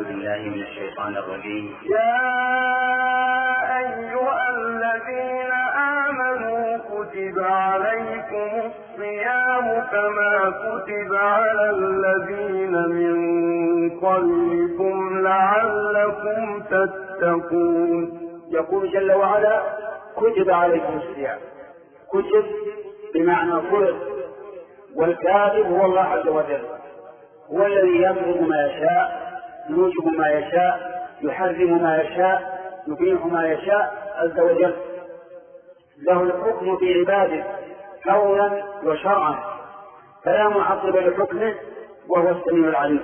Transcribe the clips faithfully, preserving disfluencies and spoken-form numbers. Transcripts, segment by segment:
بالله من الشيطان الرجيم. يا أيها الذين آمنوا كتب عليكم الصيام كما كتب على الذين من قبلكم لعلكم تتقون. يقول جل وعلا كتب عليكم الصيام. كتب بمعنى فرض، والكاتب هو الله عز وجل، هو الذي يفرض ما يشاء، يوجب ما يشاء، يحرم ما يشاء، يبيح ما يشاء عز وجل. له الحكم في عباده كونا وشرعا، فلا معقب لحكمه، وهو السميع العليم.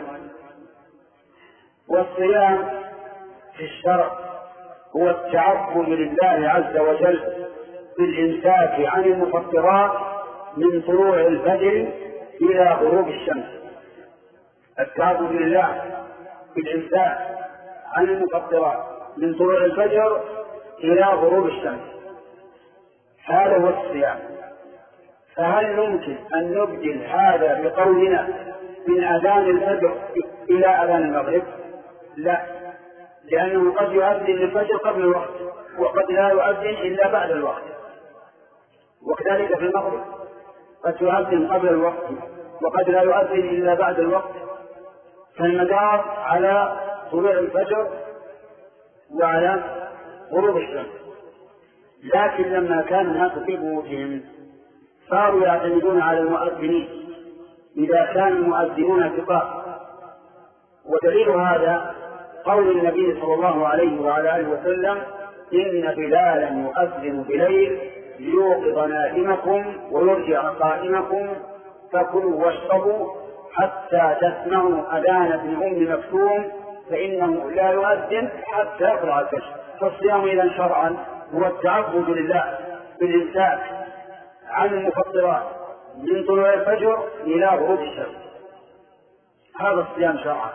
والصيام في الشرع هو التعبد لله عز وجل بالإمساك عن المفطرات من طلوع الفجر إلى غروب الشمس. التعبد لله بالإمساك عن المفطرات من طلوع الفجر إلى غروب الشمس، هذا هو الصيام. فهل يمكن أن نبدل هذا بقولنا من أذان الفجر إلى أذان المغرب؟ لا، لأنه قد يؤذن الفجر قبل الوقت، وقد لا يؤذن إلا بعد الوقت، وكذلك في المغرب قد يؤذن قبل الوقت وقد لا يؤذن إلا بعد الوقت. فالمدار على طلوع الفجر وعلى غروب الشمس. لكن لما كان الناس في بيوتهم صاروا يعتمدون على المؤذنين إذا كان المؤذنون ثقات. ودليل هذا قول النبي صلى الله عليه وعلى آله وسلم: إن بلالا يؤذن بليل ليوقظ نائمكم ويرجع قائمكم فكلوا واشربوا حتى تسمعوا أذان ابن أم مكتوم فإنه لا يؤذن حتى يطلع الفجر. فالصيام إذن شرعا هو التعبد لله بالإمساك عن المفطرات من طلوع الفجر إلى غروب الشمس، هذا الصيام شرعا.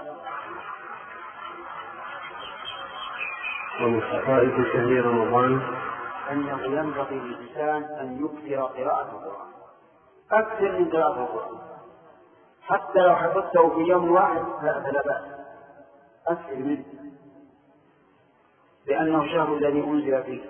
ومن خصائص شهر رمضان أنه ينبغي للإنسان أن يكثر قراءة القرآن، أكثر من قراءة القرآن، حتى لو حفظته في يوم واحد فلا بأس، أكثر منه، لأنه الشهر الذي أنزل فيه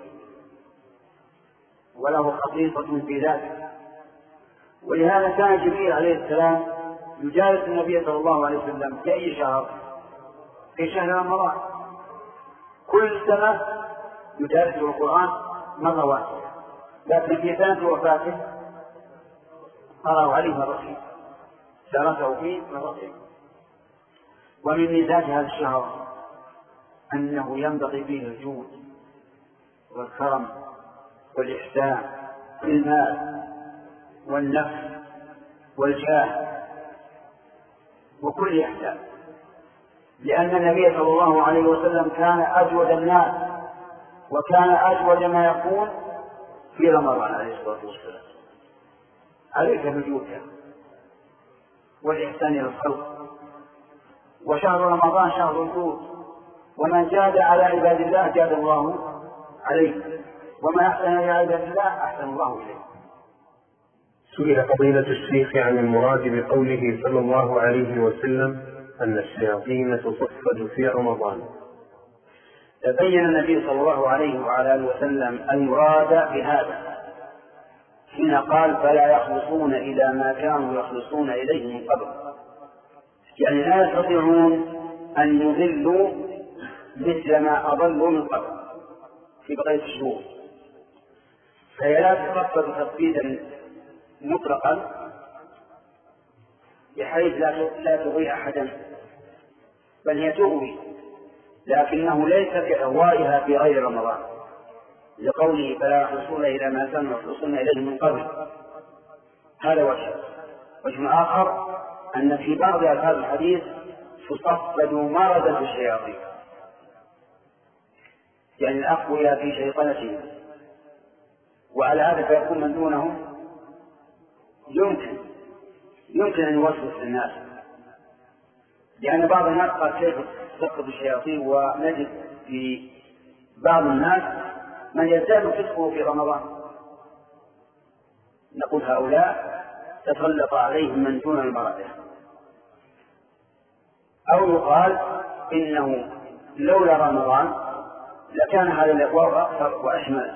وله خصيصة في ذاته. ولهذا كان جبريل عليه السلام يجالس النبي صلى الله عليه وسلم في أي شهر؟ في شهر رمضان. كل سنة يدرس القرآن مرة واحدة، لكن في سنة وفاته قرأوا عليه مرتين، درسه فيه مرتين. ومن مزاج هذا الشهر أنه ينبغي فيه الجود والكرم والإحسان بالمال والنفس والجاه وكل إحسان، لأن النبي صلى الله عليه وسلم كان أجود الناس وكان أجود ما يكون في رمضان عليه الصلاة والسلام. عليك بجودك والإحسان إلى الخلق. وشهر رمضان شهر الجود، ومن جاد على عباد الله جاد الله عليه، ومن أحسن إلى عباد الله أحسن الله إليه. سئل فضيلة الشيخ عن المراد بقوله صلى الله عليه وسلم أن الشياطين تصفد في رمضان. تبين النبي صلى الله عليه وعلى آله وسلم المراد بهذا حين قال: فلا يخلصون إلى ما كانوا يخلصون إليه من قبل، يعني لا يستطيعون أن يضلوا مثل ما أضلوا من قبل في بقية الشهور. فهي لا تصفد تفصيلا مطلقا بحيث لا تغوي أحدا، بل هي تغوي، لكنه ليس كأغوائها في غير رمضان، لقوله: فلا يخلصون إلى ما كانوا يخلصون إليه من قبل. هذا وجه. وجه آخر أن في بعض ألفاظ الحديث تصفد مرضا في الشياطين، يعني الأقوياء في شيطنتهم، وعلى هذا فيكون من دونهم يمكن يمكن أن يوسوس الناس، لأن بعض الناس قال: كيف تصفد الشياطين؟ ونجد في بعض الناس من يزداد فسقه في رمضان. نقول: هؤلاء تسلط عليهم من دون المرضى. أو يقال: إنه لولا رمضان لكان هذا الإقرار أكثر وأشمل.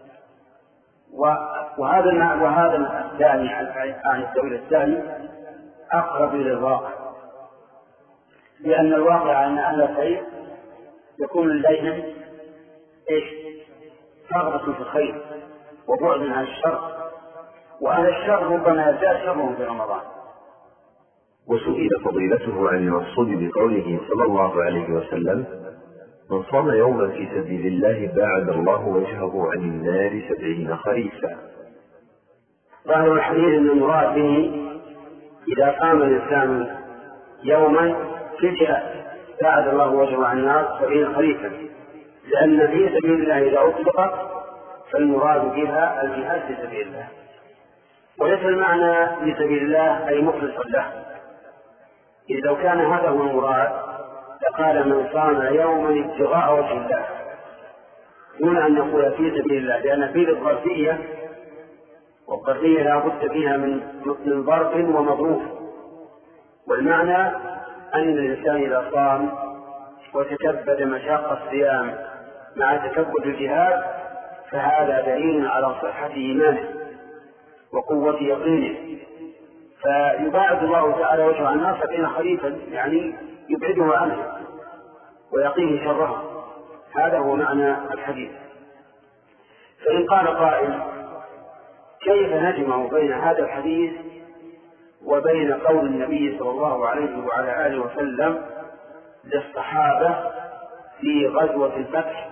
وهذا وهذا الثاني عن الدولة الثاني أقرب إلى الواقع، لأن الواقع أن أهل الخير يكون لديهم إيش؟ رغبة في الخير وبعد عن الشر، وأهل الشر ربما يزداد شرهم في رمضان. وسئل فضيلته عن المقصود بقوله صلى الله عليه وسلم: من صام يوما في سبيل الله باعد الله وجهه عن النار سبعين خريفا. ظاهر الحديث أن المراد به إذا قام الإنسان يوما في الجهاد باعد الله وجهه عن النار سبعين خريفا، لأن في سبيل الله إذا أطلقت فالمراد بها الجهاد في سبيل الله، وليس المعنى في سبيل الله أي مخلص له. إذ لو كان هذا هو المراد لقال من صام يوما ابتغاء وجه الله دون أن نقول في سبيل الله، لأن فيه الظرفية، والظرفية لا بد فيها من من ظرف ومظروف. والمعنى أن الإنسان إذا صام وتكبد مشاق الصيام مع تكبد الجهاد فهذا دليل على صحة إيمانه وقوة يقينه، فيباعد الله تعالى وجهه عن النار سبعين خريفا، يعني يبعده عنه ويقيه شرها. هذا هو معنى الحديث. فإن قال قائل: كيف نجمع بين هذا الحديث وبين قول النبي صلى الله عليه وعلى آله وسلم للصحابة في غزوة الفتح: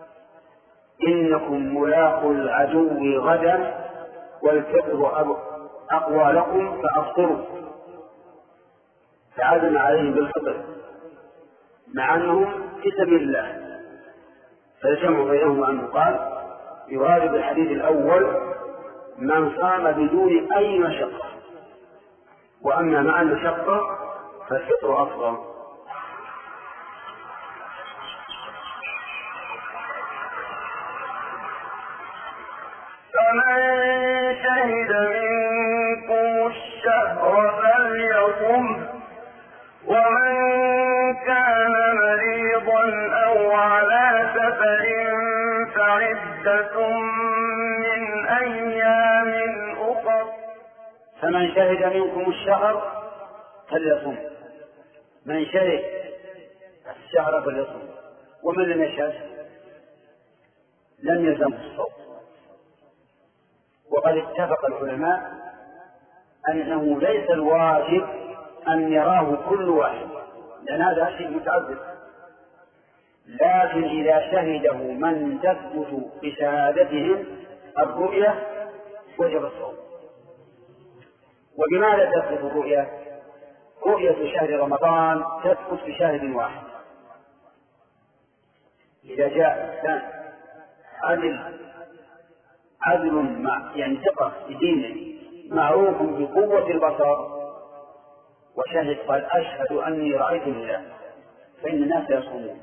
إنكم ملاقوا العدو غدا والفطر أقوى لكم فأفطروا، فعزم عليهم بالفطر مع أنهم في سبيل الله. فالجمع بينهما أنه قال يراد بالحديث الأول من صام بدون أي مشقة، وأما مع المشقة فالفطر أفضل. فمن شهد منكم الشهر فليصم، ومن كان مريضا أو على سفر فعدة من أيام أخر. فمن شهد منكم الشهر فليصم، من شهد الشهر فليصم، ومن لم يشهد لم يلزم الصوم. وقد اتفق العلماء أنه ليس الواجب أن يراه كل واحد، لأن هذا شيء متعدد، لكن إذا شهده من تثبت بشهادتهم الرؤية وجب الصوم. وبماذا تثبت الرؤية؟ رؤية شهر رمضان تثبت بشاهد واحد. إذا جاء إنسان عدل عدل مع يعني ثقة بدينه معروف بقوة البصر وشهد قال أشهد أني رأيت الهلال، فإن الناس يصومون،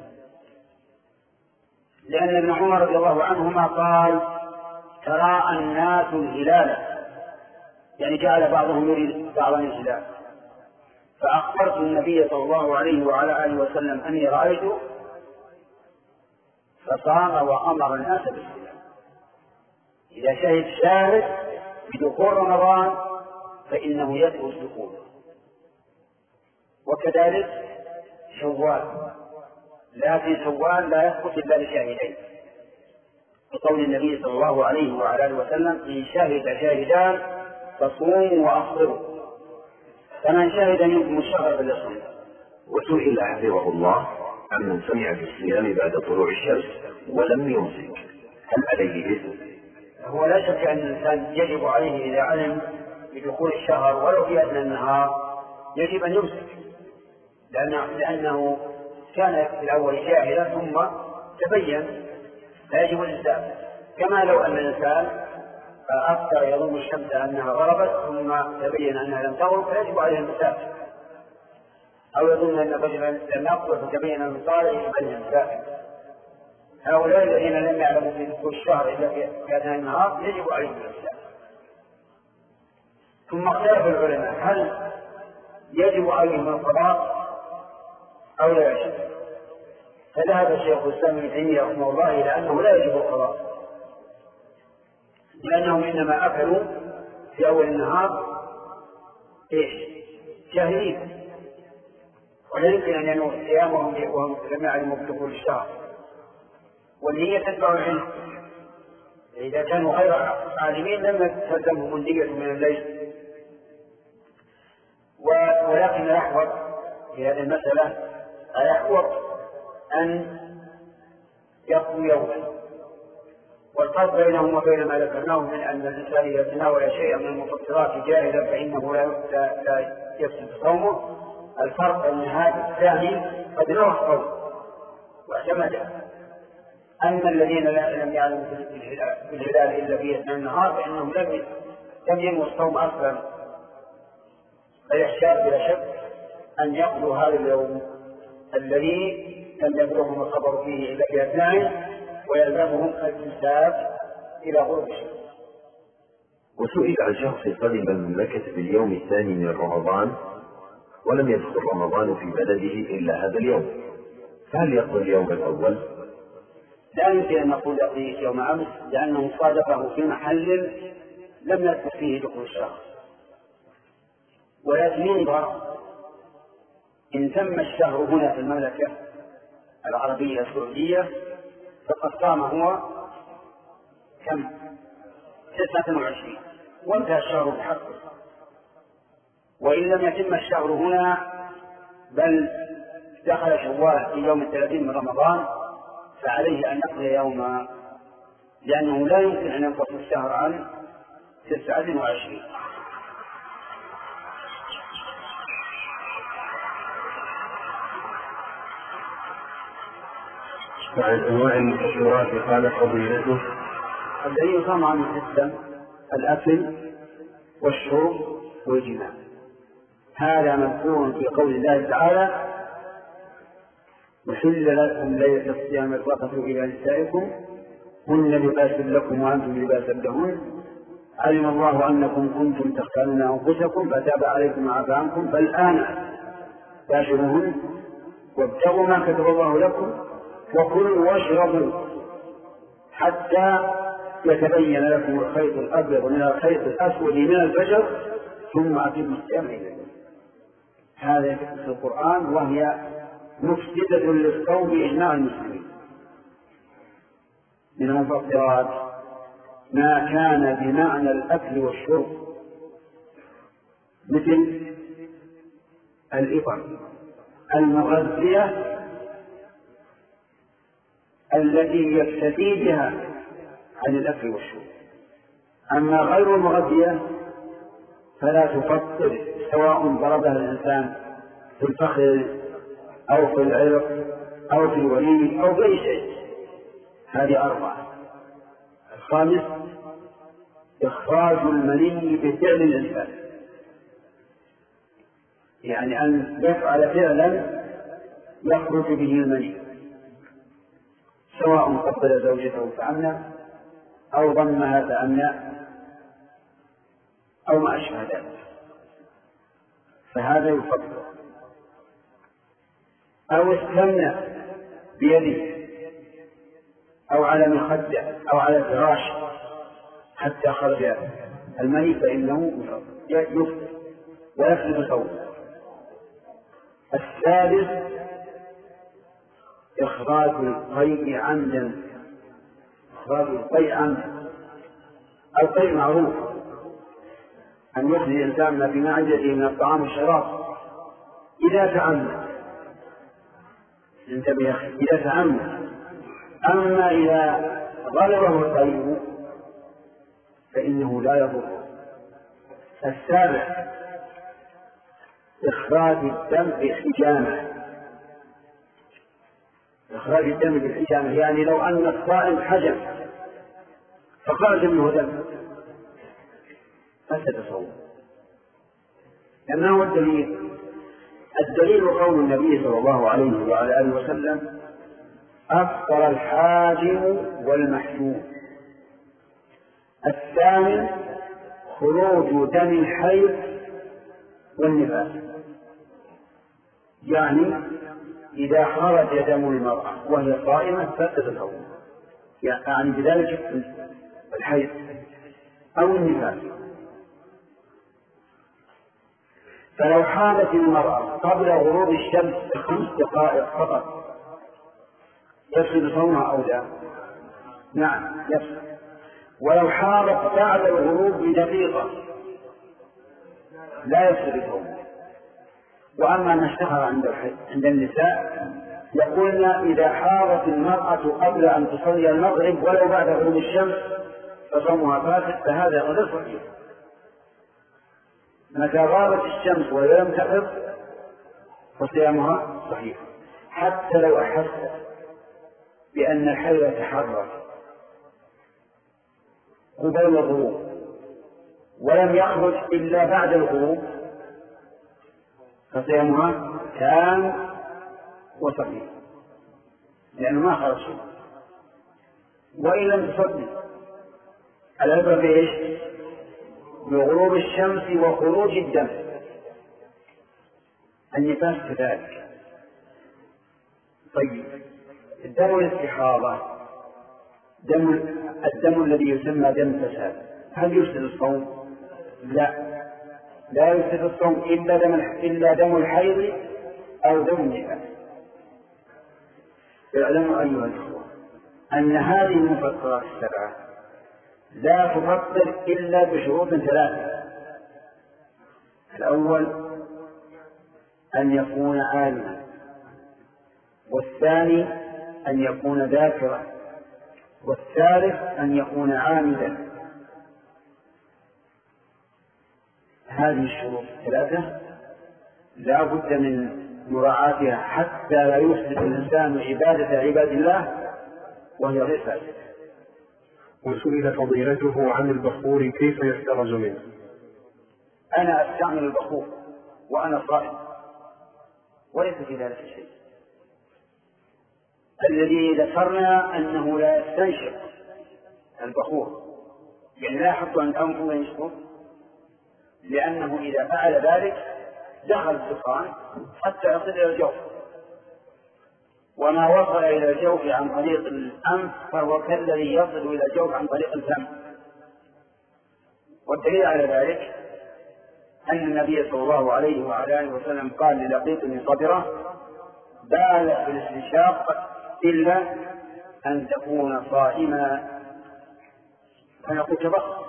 لأن ابن عمر رضي الله عنهما قال تراءى الناس الهلال، يعني جعل بعضهم يريد بعضا الهلال، فأخبرت النبي صلى الله عليه وعلى آله وسلم أني رأيته فصام وأمر الناس بالصيام. إذا شهد شاهد بدخول رمضان فإنه يثبت دخوله. وكذلك شوال، لكن شوال لا يثبت إلا بشاهدين، بقول النبي صلى الله عليه وعلى آله وسلم إن شهد شاهدان فصوموا وأفطروا، فمن شهد منكم الشهر فليصوم. وسئل حفظه الله عمن سمع بالصيام بعد طلوع الشمس ولم يمسك هل عليه إثم؟ هو لا شك أن الإنسان يجب عليه إذا علم بدخول الشهر ولو في أثناء النهار يجب أن يمسك، لأنه, لأنه كان في الأول جاهلا ثم تبين، فيجب الإمساك. كما لو أن الإنسان أفطر يظن الشمس أنها غربت ثم تبين أنها لم تغرب فيجب عليه الإمساك، أو يظن أن الرجل لم يقبل فتبين أنه صار يجب عليه الإمساك. هؤلاء الذين لم يعلموا في دخول الشهر إلا في أثناء النهار يجب عليهم الإمساك. ثم اختلف العلماء هل يجب عليهم القضاء أو لا يجب؟ فذهب شيخ الإسلام ابن تيمية رحمه الله إلى أنه لا يجب القضاء، لأنهم إنما أكلوا في أول النهار إيش؟ جاهلين، ولا يمكن أن ينوي صيامهم وهم لم يعلموا بدخول الشهر، والنية تتبع العلم. إذا كانوا غير عالمين لم تلزمهم النية من الليل. ولكن الأحوط في هذه المسألة الأحوط أن يقضوا يوما، والفرق بينهم وبين ما ذكرناه من أن الإنسان إذا تناول شيئا من المفطرات جاهلا فإنه لا يفسد صومه. الفرق أن هذا الثاني قد نوى الصوم واعتمده، أما الذين لم يعلموا بالهلال إلا في أثناء النهار فإنهم لم ينووا الصوم أصلا، فيحتاج بلا شك أن يقضوا هذا اليوم الذي لم يبلغهم الخبر فيه إلا في أثناءه، ويلزمهم الإمساك إلى غروب الشمس. وسئل عن شخص قدم المملكة في اليوم الثاني من رمضان ولم يدخل رمضان في بلده إلا هذا اليوم، فهل يقضي اليوم الأول؟ لا يمكن أن نقول يقضي يوم أمس، لأنه صادفه في محل لم يدخل فيه دخول الشهر، ولكن ينظر إن تم الشهر هنا في المملكة العربية السعودية فقد صام هو كم؟ تسعة وعشرين وانتهى الشهر بحقه. وإن لم يتم الشهر هنا بل دخل شوال في يوم الثلاثين من رمضان فعليه أن يقضي يوما، لأنه لا يمكن أن ينقص الشهر عن تسعة وعشرين. مع أنواع المفطرات قال فضيلته الذي يصام عن الإسلام الأكل والشرب والجماع، هذا مذكور في قول الله تعالى: وحل لكم ليلة الصيام الرفث إلى نسائكم هن لباس لكم وأنتم لباس لهن علم الله أنكم كنتم تختارون أنفسكم فتاب عليكم وعفى عنكم فالآن باشروهن وابتغوا ما كتب الله لكم وكلوا واشربوا حتى يتبين لكم الخيط الأبيض من الخيط الأسود من الفجر ثم أتموا الصيام إلى الليل. هذا في القرآن، وهي مفسدة للصوم بإجماع المسلمين. من المفطرات ما كان بمعنى الأكل والشرب مثل الإطعام المغذية التي يكتفي بها عن الأكل والشرب. أما غير المغذية فلا تفطر، سواء ضربها الإنسان في الفخذ أو في العرق أو في الوريد أو في أي شيء. هذه أربعة. الخامس إخراج المني بفعل الإنسان، يعني أن يفعل فعلا يخرج به المني، سواء قبل زوجته فعمنا أو ضمها فعمنا أو ما أشبه ذلك، فهذا يفضل. أو استمنى بيده أو على مخدة أو على الفراش حتى خرج المني فإنه يفطر ويفسد صومه. الثالث إخراج القيء عمدا، إخراج القيء عمدا. القيء معروف أن يخرج الإنسان ما في معدته من الطعام والشراب إذا تعمد، انتبه إذا تعمد. أما إذا غلبه القيء فإنه لا يضر. السابع إخراج الدم بالحجامة. إخراج الدم بالحجامة يعني لو أن الصائم حجم فخرج منه دم فسد صومه. لما هو الدليل؟ الدليل قول النبي صلى الله عليه وعلى آله وسلم: أفطر الحاجم والمحجوم. الثامن خروج دم الحيض والنفاس. يعني إذا خرج دم المرأة وهي صائمة فسد صومها، يعني بذلك الحيض أو النفاس. فلو حاضت المرأة قبل غروب الشمس بخمس دقائق فقط يفسد صومها أو لا؟ نعم يفسد. ولو حاضت بعد الغروب بدقيقة لا يفسد صومها. وأما ما اشتهر عند عند النساء يقولن إذا حاضت المرأة قبل أن تصلي المغرب ولو بعد غروب الشمس فصومها فاسد، فهذا غير صحيح. متى غابت الشمس ولم تغب فصيامها صحيح، حتى لو أحست بأن الحيض تحرك قبل الغروب ولم يخرج إلا بعد الغروب فصيامها تام وصحيح، لأنه ما خرج شيء. وإن لم تصدق العبرة بإيش؟ بغروب الشمس وخروج الدم. النفاس كذلك. طيب الدم الاستحاضة دم الدم الذي يسمى دم فساد هل يفسد الصوم؟ لا، لا يفسد الصوم إلا دم إلا دم الحيض أو دم النفاس. اعلموا أيها الأخوة أن هذه المفطرات السبعة لا تفطر إلا بشروط ثلاثة. الأول أن يكون عالما، والثاني أن يكون ذاكرا، والثالث أن يكون عامدا. هذه الشروط الثلاثة لا بد من مراعاتها حتى لا يفسد الإنسان عبادة عباد الله وهي غير فاسدة. وسئل فضيلته عن البخور كيف يحترز منه؟ أنا أستعمل البخور وأنا صائم وليس في ذلك شيء. الذي ذكرنا أنه لا يستنشق البخور، يعني لا يحط عند أنفه وينشقه، لأنه إذا فعل ذلك دخل الدخان حتى يصل إلى الجوف، وما وصل إلى الجوف عن طريق الأنف فهو كالذي يصل إلى الجوف عن طريق الفم. والدليل على ذلك أن النبي صلى الله عليه وعلى آله وسلم قال للقيط بن صبرة: بالغ في الاستنشاق إلا أن تكون صائما. فنقول تبخر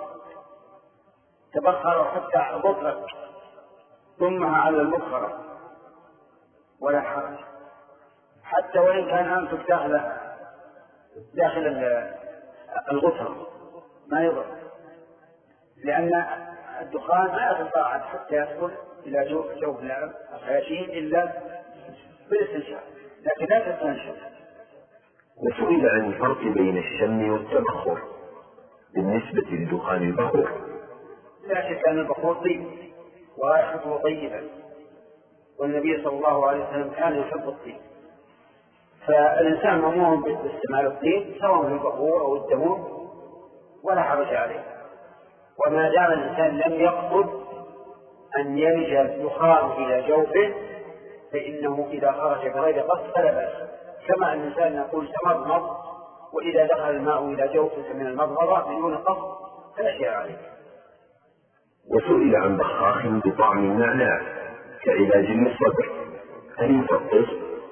تبخر حتى بطلك ثمها على المبخرة ولا حرج، حتى وإن كان أنفك داخل داخل الغفرة ما يضر، لأن الدخان ما يتصاعد حتى يدخل إلى جوف جوف الخياشيم إلا بالاستنشاق، لكن لا تستنشق. وسئل عن الفرق بين الشم والتبخر بالنسبة لدخان البخور. لا شك أن البخور طيب ورائحته طيبة، والنبي صلى الله عليه وسلم كان يحب الطيب، فالإنسان مأمور باستعمال الطيب سواء في البخور أو الدموم ولا حرج عليه، وما دام الإنسان لم يقصد أن يلج الدخان إلى جوفه فإنه إذا خرج بغير قصد فلا بأس، كما أن الإنسان يقول تمضمض وإذا دخل الماء إلى جوفه من المضمضة بدون قصد فلا شيء عليه. وسئل عن بخاخ بطعم النعناع كعلاج للصدر هل يفطر؟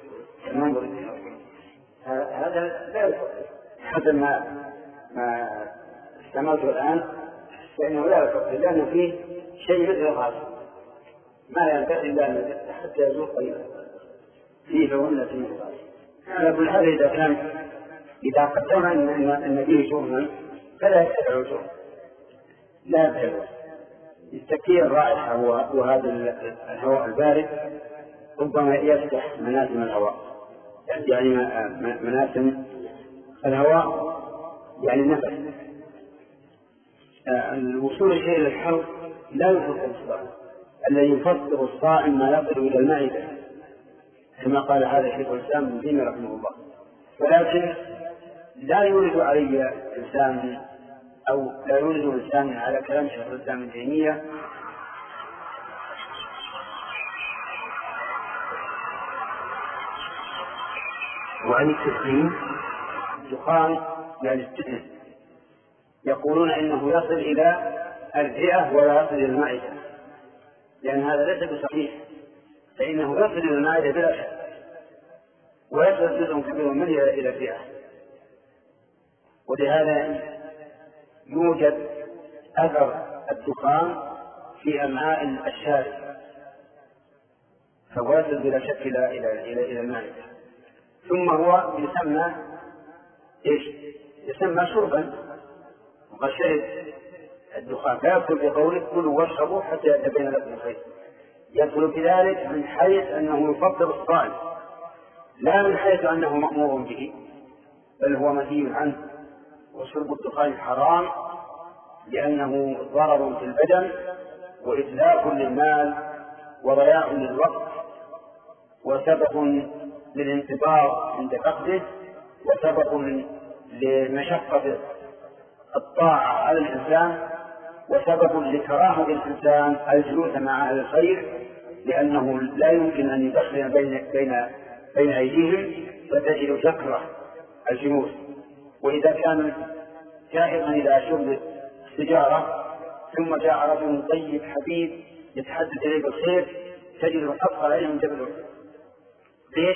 هذا لا يفطر حتى ما ما استعملته الآن، فإنه لا يفطر لأن فيه شيء مثل الغاز ما ينتهي إلا حتى يزول قليلا فيه فهن فيه الغاز. على كل حال إذا كان إذا قدرنا أن فيه جرما فلا يتبع الجرم، لا يتبع التكيير الرائحة وهذا الهواء البارد ربما يفتح مناسم الهواء، يعني مناسم الهواء يعني النفس. الوصول الشيء إلى الحلق لا يفطر الصائم، الذي يفطر الصائم ما يصل إلى المعدة كما قال هذا شيخ الإسلام ابن تيمية رحمه الله. ولكن لا يورد علي إنسان أو لا يورد إنسان على كلام شيخ الإسلام ابن تيمية وعن التدخين الدخان يعني التدخين يقولون إنه يصل إلى الرئة ولا يصل إلى المعدة، لأن هذا ليس بصحيح، فإنه يصل إلى المعدة بلا شك، ويصل جزء كبير منه إلى الرئة. ولهذا يوجد أثر الدخان في أمعاء الشارب، فهو يصل بلا شك إلى إلى إلى إلى المعدة. ثم هو يسمى إيش؟ يسمى شربا، وقد شرب الدخان فيدخل في قوله كلوا واشربوا حتى يتبين لكم الخير. يدخل بذلك من حيث أنه يفطر الصائم، لا من حيث أنه مأمور به، بل هو منهي عنه. وشرب الدخان حرام لأنه ضرر في البدن وإتلاف للمال وضياع للوقت وسبب للانتظار عند فقده وسبب لمشقة الطاعة على الإنسان وسبب لكراهة الإنسان الجلوس مع أهل الخير، لأنه لا يمكن أن يدخل بين بين بين أيديهم فتجد يكره الجلوس. وإذا كان جائزا إلى شرب السجارة ثم جاء رجل طيب حبيب يتحدث إليه بالخير تجد أثقل عليه من جبل. ليش؟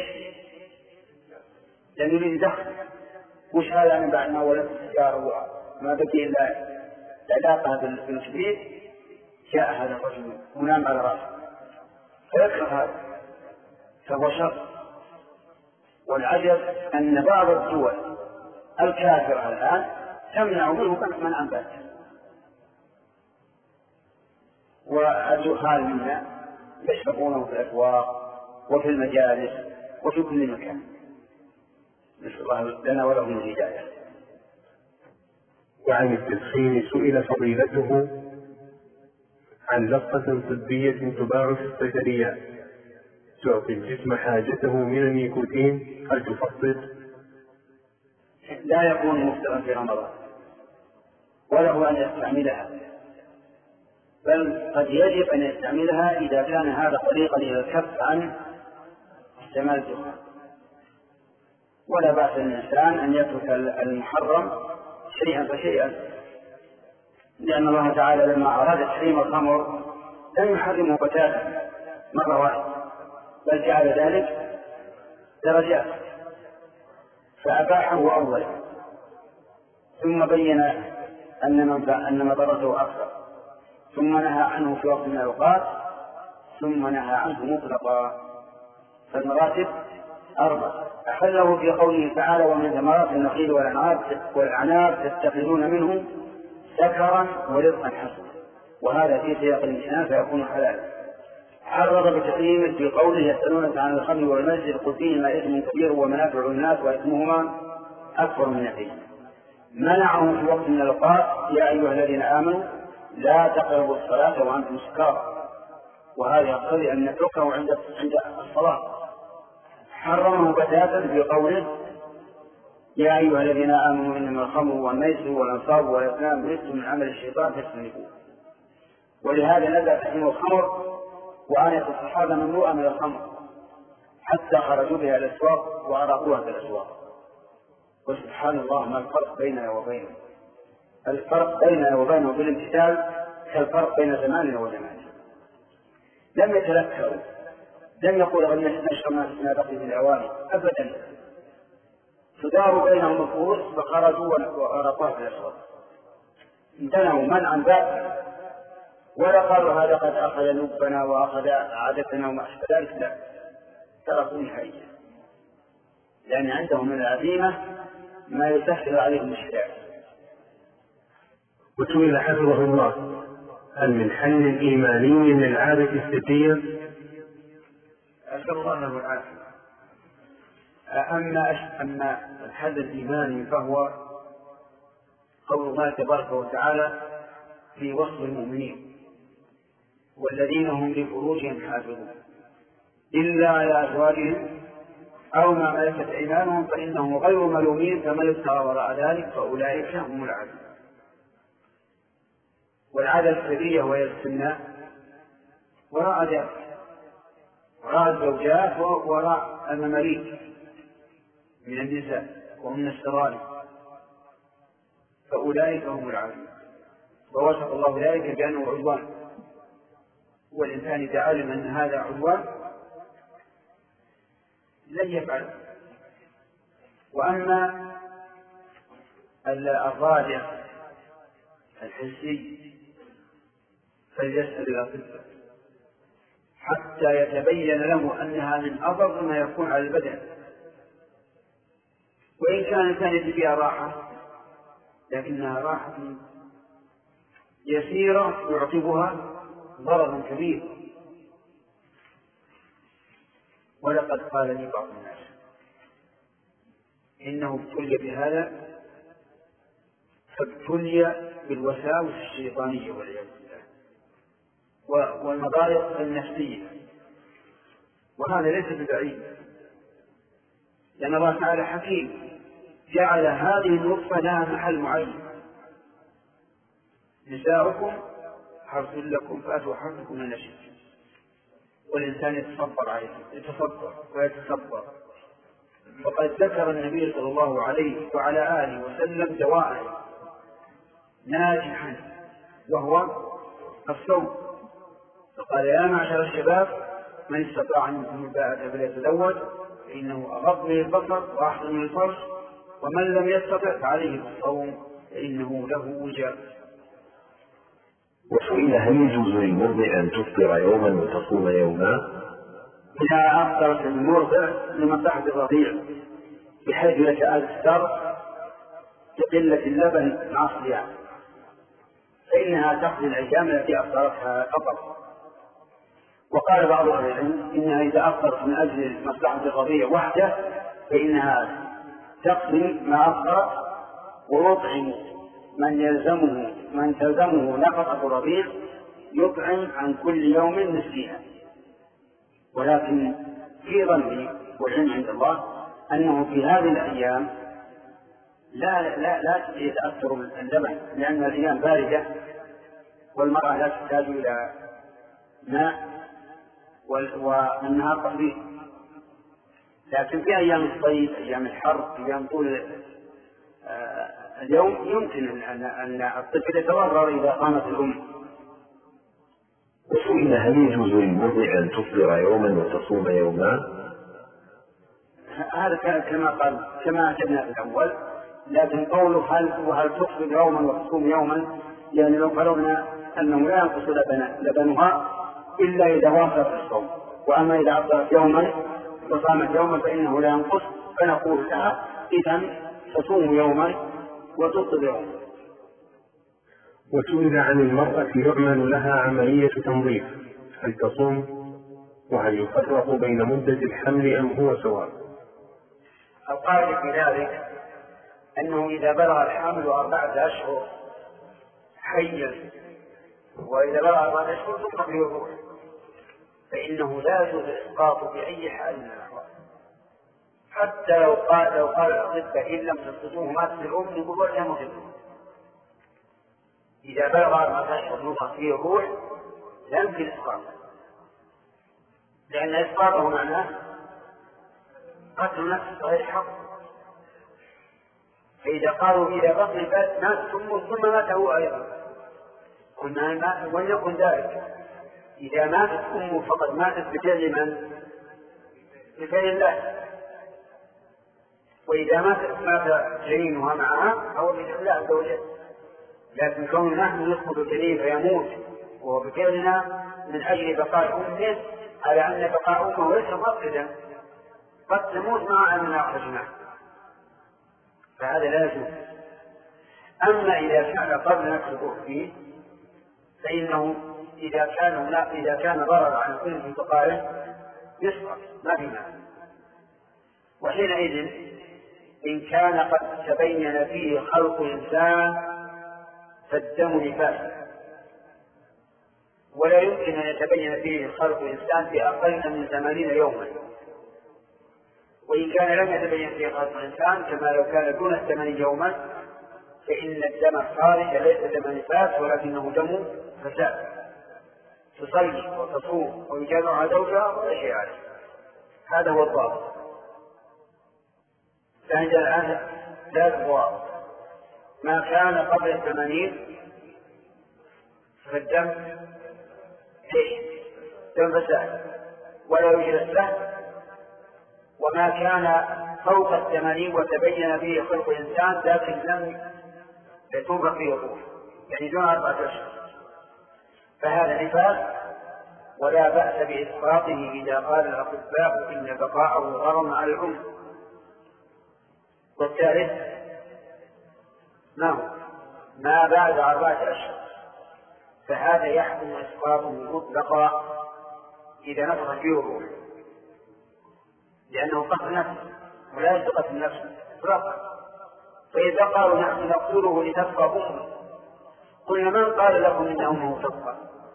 لأنه يريد يدخل. وش هذا من بعد ما ولدت السجارة وما بقي إلا علاقة بالكبير، جاء هذا الرجل ونام على رأسه فيكره هذا، فهو شر. والعجب أن بعض الدول الكافرة الآن تمنع منه منعا باتا، والجهال منا يشربونه في الأسواق وفي المجالس وفي كل مكان. نسأل الله لنا ولهم الهداية. وعن التدخين سئل فضيلته عن لقطة طبية تباع في الصيدليات تعطي الجسم حاجته من النيكوتين، هل تفضل؟ لا يكون مفترا في رمضان وله أن يستعملها، بل قد يجب أن يستعملها إذا كان هذا طريقا إلى الكف عن استعمال الدخان. ولا بأس للإنسان أن يترك المحرم شيئا فشيئا، لأن الله تعالى لما أراد تحريم الخمر لم يحرمه بتاتا مرة واحدة، بل جعل ذلك درجات، فأباحه أولا ثم بين أن أن مضرته أكثر، ثم نهى عنه في وقت من الأوقات، ثم نهى عنه مطلقا. فالمراتب أربع. أحله في قوله تعالى ومن ثمرات النخيل والأعناب تتخذون منه سكرا ورزقا حسنا، وهذا في سياق الامتنان فيكون حلالا. حرر بتحريمه في قوله يسألونك عن الخمر والميسر قل فيهما إثم كبير ومنافع للناس وإثمهما أكبر من نفعهما. منعه في وقت من الأوقات يا أيها الذين آمنوا لا تقربوا الصلاة وأنتم سكارى، وهذا يقتضي أن نتركه عند الصلاة. حرمه بتاتا في قوله يا أيها الذين آمنوا إنما الخمر والميسر والأنصاب والأزلام رجس من عمل الشيطان فاجتنبوه. ولهذا نزل تحريم الخمر وآية الصحابة ممنوعة من الخمر حتى خرجوا بها الأسواق وأراقوها في الأسواق. وسبحان الله ما الفرق بيننا وبينه، الفرق بيننا وبينه بالامتثال كالفرق بين زماننا وزمانه. لم يتذكروا، لم يقولوا أن نشرب ما بقي في الأواني أبدا، فداروا بينهم الفروس فخرجوا وأراقوها في الأسواق، امتنعوا منعا باتا، ولا قالوا هذا قد أخذ لبنا وأخذ عادتنا وما أشبه ذلك، لا، تركوا نهائيا، لأن عندهم من العزيمة ما يسهل عليهم الشريعة. وسئل حفظه الله هل من حل إيماني للعادة السرية؟ أسأل الله له العافية. أما أما الحل الإيماني فهو قول الله تبارك وتعالى في وصف المؤمنين والذين هم لفروجهم حافظون إلا على أزواجهم أو ما ملكت أيمانهم فإنهم غير ملومين فمن ابتغى وراء ذلك فأولئك هم العادون. والعادة السرية وهي السنة وراء ذلك، وراء الزوجات وراء المماليك من النساء ومن السرائر فأولئك هم العادون. ووصف الله ذلك بأنه عدوان، والإنسان إذا علم أن هذا عدوان لن يفعل. وأما الراجع الحسي فليسأل الأطباء حتى يتبين له أنها من أضر ما يكون على البدن، وإن كان كانت فيها راحة لكنها راحة يسيرة يعقبها ضررا كبير. ولقد قال لي بعض الناس إنه ابتلي بهذا فابتلي بالوساوس الشيطانية والعياذ بالله والمضايق النفسية، وهذا ليس ببعيد، لأن الله تعالى حكيم جعل هذه النطفة لها محل معين. نساؤكم حرث لكم فأتوا حرثكم من نشئ، والإنسان يتصبر عليه يتصبر ويتصبر. وقد ذكر النبي صلى الله عليه وعلى آله وسلم دواء ناجحا وهو الصوم، فقال يا معشر الشباب من استطاع منكم الباءة فليتزوج فإنه أغض للبصر وأحسن للفرج، ومن لم يستطع فعليه بالصوم فإنه له وجاء. وسئل هل يجوز للمرضع أن تفطر يوما وتصوم يوما؟ إذا أفطرت المرضع لمصلحة الرضيع بحيث يتأثر بقلة اللبن مع الصيام فإنها تقضي الأيام التي أفطرتها فقط. وقال بعض أهل العلم إنها إذا أفطرت من أجل مصلحة الرضيع وحده فإنها تقضي ما أفطرت ويطعم من يلزمه من تلزمه نفقة الرضيع يطعم عن كل يوم مسكينا. ولكن في ظني والعلم عند الله أنه في هذه الأيام لا لا لا يتأثر اللبن، لأن الأيام باردة والمرأة لا تحتاج إلى ماء والنهار قليل. لكن في أيام الصيف أيام الحر أيام طول اليوم يمكن أن الطفل يتضرر إذا قامت الأم. وسئل هل يجوز للمرضع أن تفطر يوما وتصوم يوما؟ هذا كما قال كما أجبنا في الأول، لكن قوله هل وهل تفطر يوما وتصوم يوما يعني لو فرضنا أنه لا ينقص لبنها إلا إذا وافقت الصوم، وأما إذا أفطرت يوما وصامت يوما فإنه لا ينقص، فنقول لها إذن تصوم يوما وتفطر يوما. وسئل عن المرأة يعمل لها عملية تنظيف هل تصوم؟ وهل يفرق بين مدة الحمل أم هو سواء؟ القاعدة في ذلك أنه إذا بلغ الحمل أربعة أشهر حيا وإذا بلغ أربعة أشهر ثم في الروح فإنه لا يجوز الإسقاط بأي حال من الأحوال، حتى لو قال لو قال الأطباء إن لم تسقطوه مات الأم يقول ولا مهم. إذا بلغ أربعة أشهر نفخ فيه الروح لا يمكن إسقاطه، لأن إسقاطه معناه قتل نفس غير حق. فإذا قالوا إذا بطن البلد مات ثم ثم مات هو أيضا قلنا مات وليكن ذلك. إذا ماتت أمه فقد ماتت بفعل من؟ بفعل الله. وإذا ماتت مات جنينها معها أو بفعل الله عز وجل. لكن كون نحن نسقط الجنين فيموت وهو بفعلنا من أجل بقاء أمه على أن بقاء أمه ليس مقصدا، قد تموت مع أننا أخرجناه، فهذا لا يجوز. أما إذا كان قبل نكسبه فيه فإنه إذا كان لا إذا كان ضرر على الأم في بقائه يسقط ما في معنى. وحينئذ إن كان قد تبين فيه خلق إنسان فالدم نفاس، ولا يمكن أن يتبين فيه خلق إنسان بأقل من ثمانين يوما. وإن كان لم يتبين فيه خلق الإنسان كما لو كان دون الثمانين يوما فإن الدم الخارج ليس دم نفاس ولكنه دم فساد، تصلي وتصوم ويجامعها زوجها ولا شيء عليه. هذا هو الضابط. فعندنا الآن ثلاث أبواب: ما كان قبل الثمانين فالدم ايش؟ دم فساد ولا يوجد السهم، وما كان فوق الثمانين وتبين به خلق الإنسان لكن لم يتوب فيه الروح، يعني دون أربعة أشهر، فهذا نفاس ولا بأس بإسقاطه إذا قال الأطباء إن بقاءه غرم على العمر. والثالث ما ما بعد أربعة أشهر، فهذا يحكم إسقاطه مطلقا إذا نفخ فيه الروح، لأنه قتل نفسه ولا يسقط النفس إطلاقا. فإذا قالوا نحن نقتله لتبقى أمه، قلنا من قال لكم إن أمه تبقى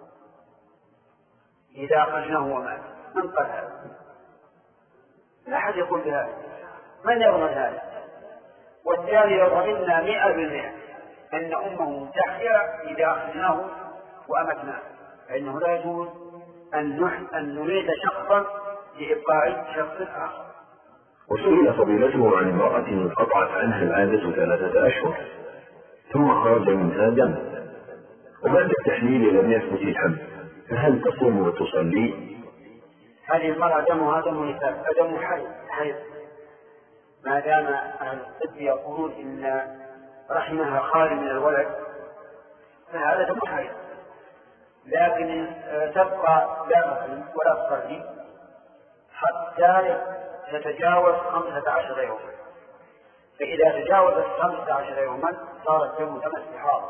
إذا أخرجناه ومات؟ من قال هذا؟ لا أحد يقول بهذا، من يضمن هذا؟ والثاني لو ضمننا مئة بالمئة أن أمه تحيا إذا أخرجناه وأمتناه، فإنه لا يجوز أن أن نريد شخصا لإبقاء شخص آخر. وسئل فضيلته عن امرأة انقطعت عنها العادة ثلاثة أشهر ثم خرج منها دم، وبعد التحليل لم يثبت الحمل، فهل تصوم وتصلي؟ هذه المرأة دمها دم نفاس، دم حيض، ما دام أهل الطب يقولون إن رحمها خالي من الولد فهذا دم حيض، لكن تبقى لا تحلم ولا تصلي حتى تتجاوز خمسة عشر يوما، فإذا تجاوزت خمسة عشر يوما صار الدم دم استحاضة،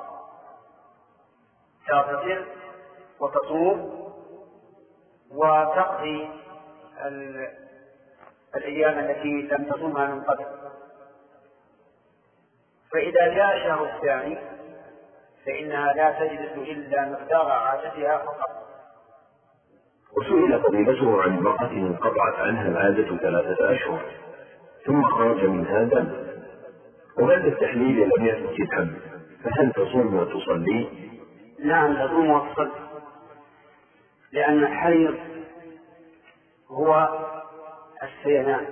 تغتسل وتصوم وتقضي الأيام التي لم تصومها من قبل. فإذا جاء الشهر الثاني فإنها لا تجلس إلا مقدار عادتها فقط. وسئل فضيلته عن امرأة انقطعت عنها العادة ثلاثة أشهر ثم خرج منها دم، وبعد التحليل لم يثبت الحمل، فهل تصوم وتصلي؟ نعم تصوم وتصلي، لأن الحيض هو السيلان،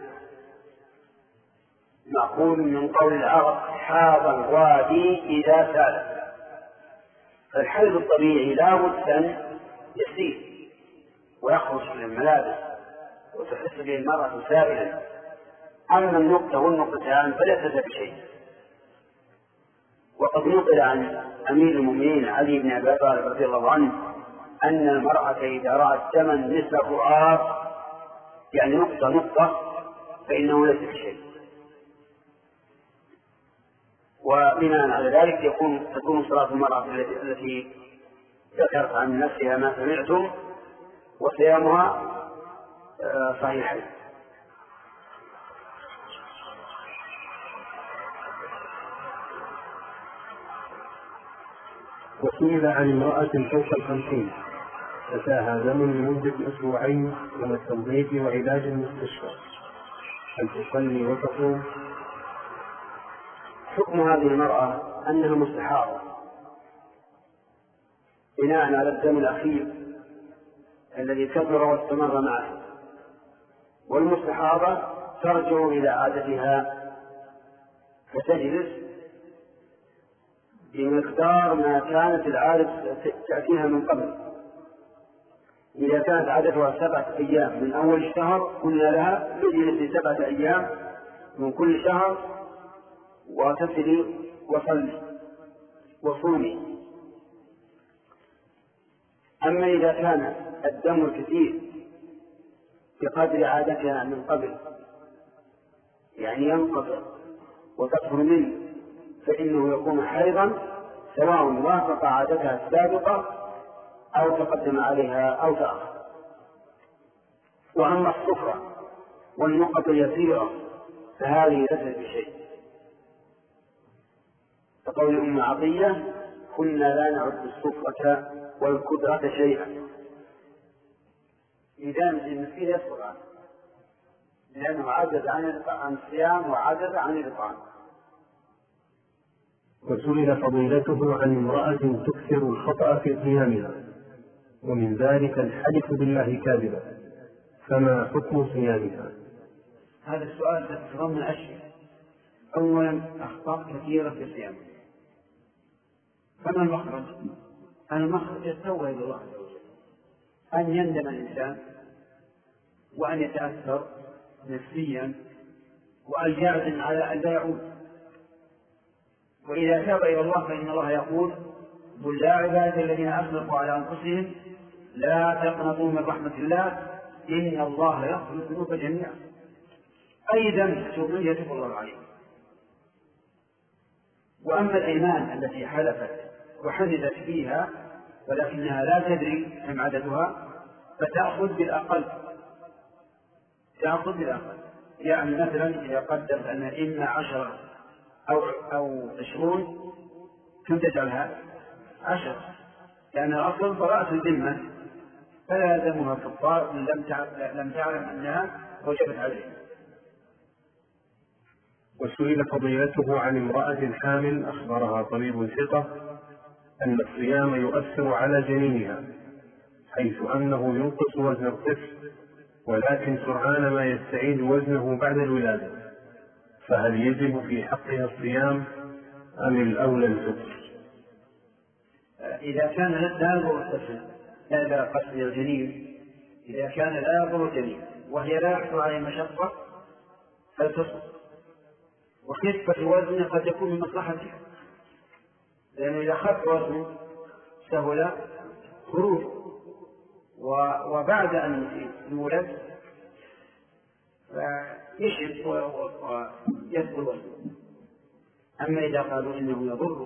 مأخوذ من قول العرب حاض الوادي إذا سال، فالحيض الطبيعي لا بد أن يسيل ويخرج من الملابس وتحس به المرأة سائلا. أما النقطة والنقطتان فليست بشيء. وقد نقل عن أمير المؤمنين علي بن أبي طالب رضي الله عنه أن المرأة إذا رأت دما مثل الرؤاس يعني نقطة نقطة فإنه ليس بشيء، وبناء على ذلك يكون تكون صلاة المرأة التي ذكرت عن نفسها ما سمعتم وصيامها صحيحين. وسئل عن امرأة فوق الخمسين أتاها دم لمدة أسبوعين من التنظيف وعلاج المستشفى، هل تصلي وتصوم؟ حكم هذه المرأة أنها مستحاضة بناء على الدم الأخير الذي كبر واستمر معه، والمستحاضة ترجع إلى عادتها فتجلس بمقدار ما كانت العادة تأتيها من قبل. إذا كانت عادتها سبعة أيام من أول الشهر قلنا لها تجلس سبعة أيام من كل شهر واغتسلي وصلي وصومي. أما إذا كان الدم الكثير بقدر عادتها من قبل يعني ينقطع وتطهر منه فإنه يكون حيضا سواء وافق عادتها السابقة أو تقدم عليها أو تأخر. وأما الصفرة والنقط اليسيرة فهذه ليست بشيء، فقول أم عطية كنا لا نعد الصفرة والكدرة شيئا، إذا المسكين يصبر عنه لأنه عجز عن الصيام وعجز عن الإطعام. وسئل فضيلته عن امرأة تكثر الخطأ في صيامها ومن ذلك الحلف بالله كاذبا، فما حكم صيامها؟ هذا السؤال تتضمن أشياء. أولا أخطاء كثيرة في الصيام. فما المخرج؟ المخرج التوبة إلى الله عز وجل، أن يندم الإنسان وأن يتأثر نفسيا وأن يعزم على أن لا يعود. وإذا تاب إلى الله فإن الله يقول: قل يا عبادي الذين أسرفوا على أنفسهم لا تقنطوا من رحمة الله إن الله يغفر الذنوب جميعا. أي ذنب تؤمن يتوب الله عليه. وأما الأيمان التي حلفت وحدثت فيها ولكنها لا تدري كم عددها فتأخذ بالأقل، تأخذ بالأقل. يعني مثلا إذا قدر أن إما عشرة أو أو عشرون كم تجعلها؟ عشر، لأن الأصل براءة الذمة فلا يلزمها كفار لم لم تعلم أنها وجبت عليه. وسئل فضيلته عن امرأة حامل أخبرها طبيب ثقة أن الصيام يؤثر على جنينها، حيث أنه ينقص وزن الطفل ولكن سرعان ما يستعيد وزنه بعد الولادة، فهل يجب في حقها الصيام أم الأولى الفطر؟ إذا كان لا يضر الطفل، لا قصد الجنين، إذا كان لا يضر الجنين وهي لا يحصل عليه مشقة فالفطر. وخفة الوزن قد يكون من مصلحته، لأنه إذا خف وزنه سهل خروج وبعد أن يولد فيشب ويثبت وزنه. أما إذا قالوا إنه يضر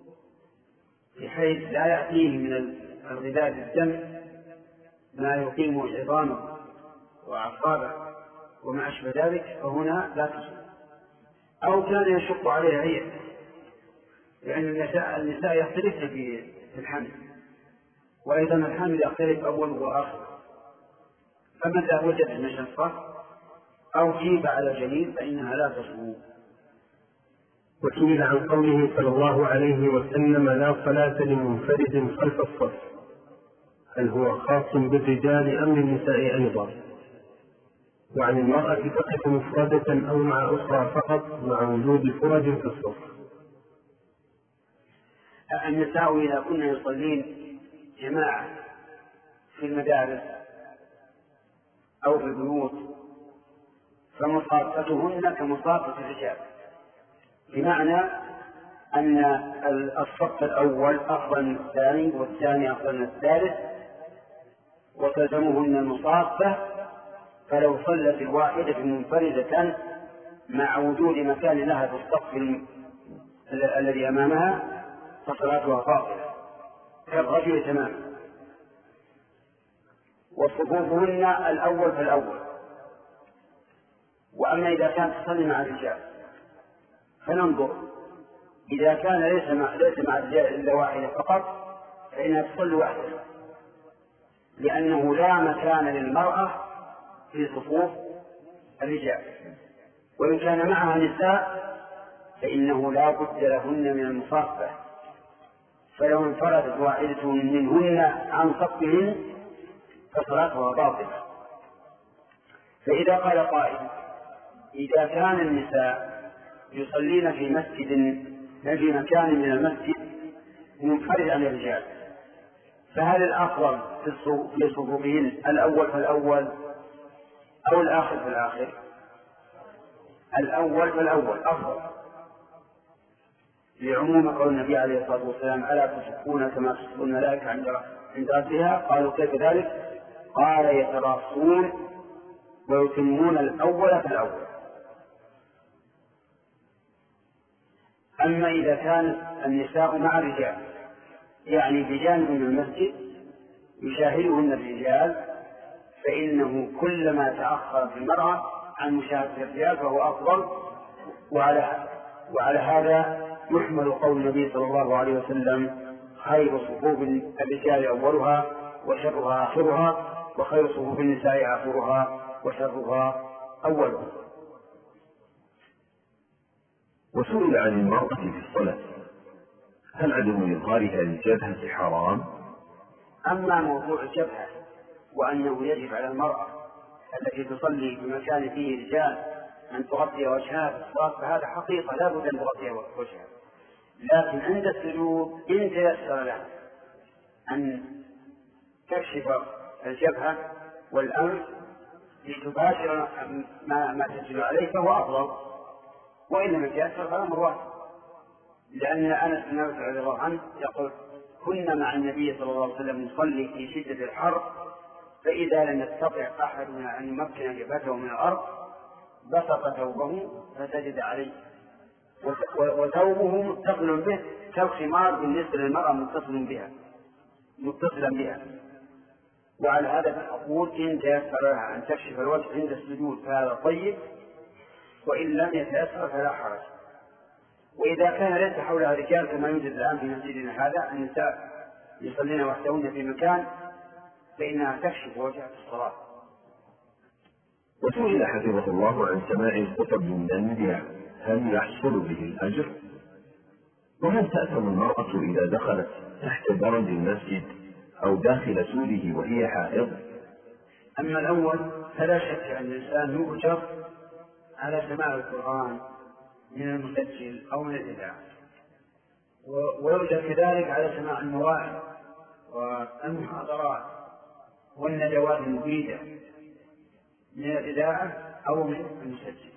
بحيث لا يأتيه من الغذاء بالدم ما يقيم عظامه وأعصابه وما أشبه ذلك فهنا لا تصل. أو كان يشق عليه عيب، لأن النساء النساء يختلفن في الحمل، وأيضا الحمل يختلف أول وآخر، فمتى وجد المشقة أو جيب على الجنين فإنها لا تصل. وسئل عن قوله صلى الله عليه وسلم: لا صلاة لمنفرد خلف الصف، هل هو خاص بالرجال أم للنساء أيضا؟ وعن المرأة تقف مفردة أو مع أخرى فقط مع وجود فرج في الصف. النساء إذا كنا يصلين جماعة في المدارس أو في البيوت فمصافتهن كمصافة الرجال، بمعنى أن الصف الأول أفضل من الثاني والثاني أفضل من الثالث وتلزمهن المصافة. فلو صلت الواحدة منفردة مع وجود مكان لها في الصف الذي أمامها فصلاتها باطلة كالرجل تماما. وصفوفهن الأول فالأول. وأما إذا كانت تصلي مع الرجال فننظر، إذا كان ليس مع ليس مع الرجال إلا واحدة فقط فإنها تصلي وحدها، لأنه لا مكان للمرأة في صفوف الرجال. وإن كان معها نساء فإنه لا بد لهن من المصافة، فلو انفردت واحدة منهن عن صفهن فصلاتها باطلة. فإذا قال قائل: إذا كان النساء يصلين في مسجد في مكان من المسجد منفرد عن الرجال فهل الأفضل في صفوفهن الأول فالأول أو الآخر فالآخر؟ الأول فالأول أفضل، لعموم قول النبي عليه الصلاة والسلام: ألا تصفون كما تصف الملائكة عند ربها؟ قالوا: كيف ذلك؟ قال: يتراصون ويتمون الأول فالأول. أما إذا كان النساء مع الرجال يعني بجانب من المسجد يشاهدهن الرجال فإنه كلما تأخر في المرأة عن مشاهدة الرجال فهو أفضل. وعلى وعلى هذا يحمل قول النبي صلى الله عليه وسلم: خير صفوف الرجال أولها وشرها آخرها، وخير صفوف النساء آخرها وشرها أولها. وسئل عن المرأة في الصلاة: هل عدم إظهارها للجبهة حرام؟ أما موضوع الجبهة وأنه يجب على المرأة التي تصلي في مكان فيه رجال أن تغطي وجهها في الصلاة فهذا حقيقة لا بد أن تغطي وجهها، لكن عند السجود إن تيسر لها أن تكشف الجبهة والأنف لتباشر ما, ما تسجد عليه فهو أفضل، وإن لم يتيسر فالأمر واحد. لأن أنس بن مالك رضي الله عنه يقول كنا مع النبي صلى الله عليه وسلم نصلي في شدة الحر فإذا لم يستطع أحدنا أن يمكن جبهته من الأرض بسط ثوبه فسجد عليه، وثوبه متصل به كالخمار بالنسبة للمرأة متصل بها متصلا بها. وعلى هذا أقول إن تيسر لها أن تكشف الوجه عند السجود فهذا طيب، وإن لم يتيسر فلا حرج. وإذا كان ليس حولها رجال كما يوجد الآن في مسجدنا هذا النساء يصلين وحدهن في مكان فإنها تكشف وجهها في الصلاة. وسئل حفظه الله عن سماع الخطب من النبي هل يحصل به الأجر؟ وهل تأثم المرأة إذا دخلت تحت درج المسجد أو داخل سوره وهي حائض؟ أما الأول فلا شك أن الإنسان يؤجر على سماع القرآن من المسجل أو من الإذاعة، ويؤجر كذلك على سماع المواعظ والمحاضرات والندوات المفيدة من الإذاعة أو من المسجل.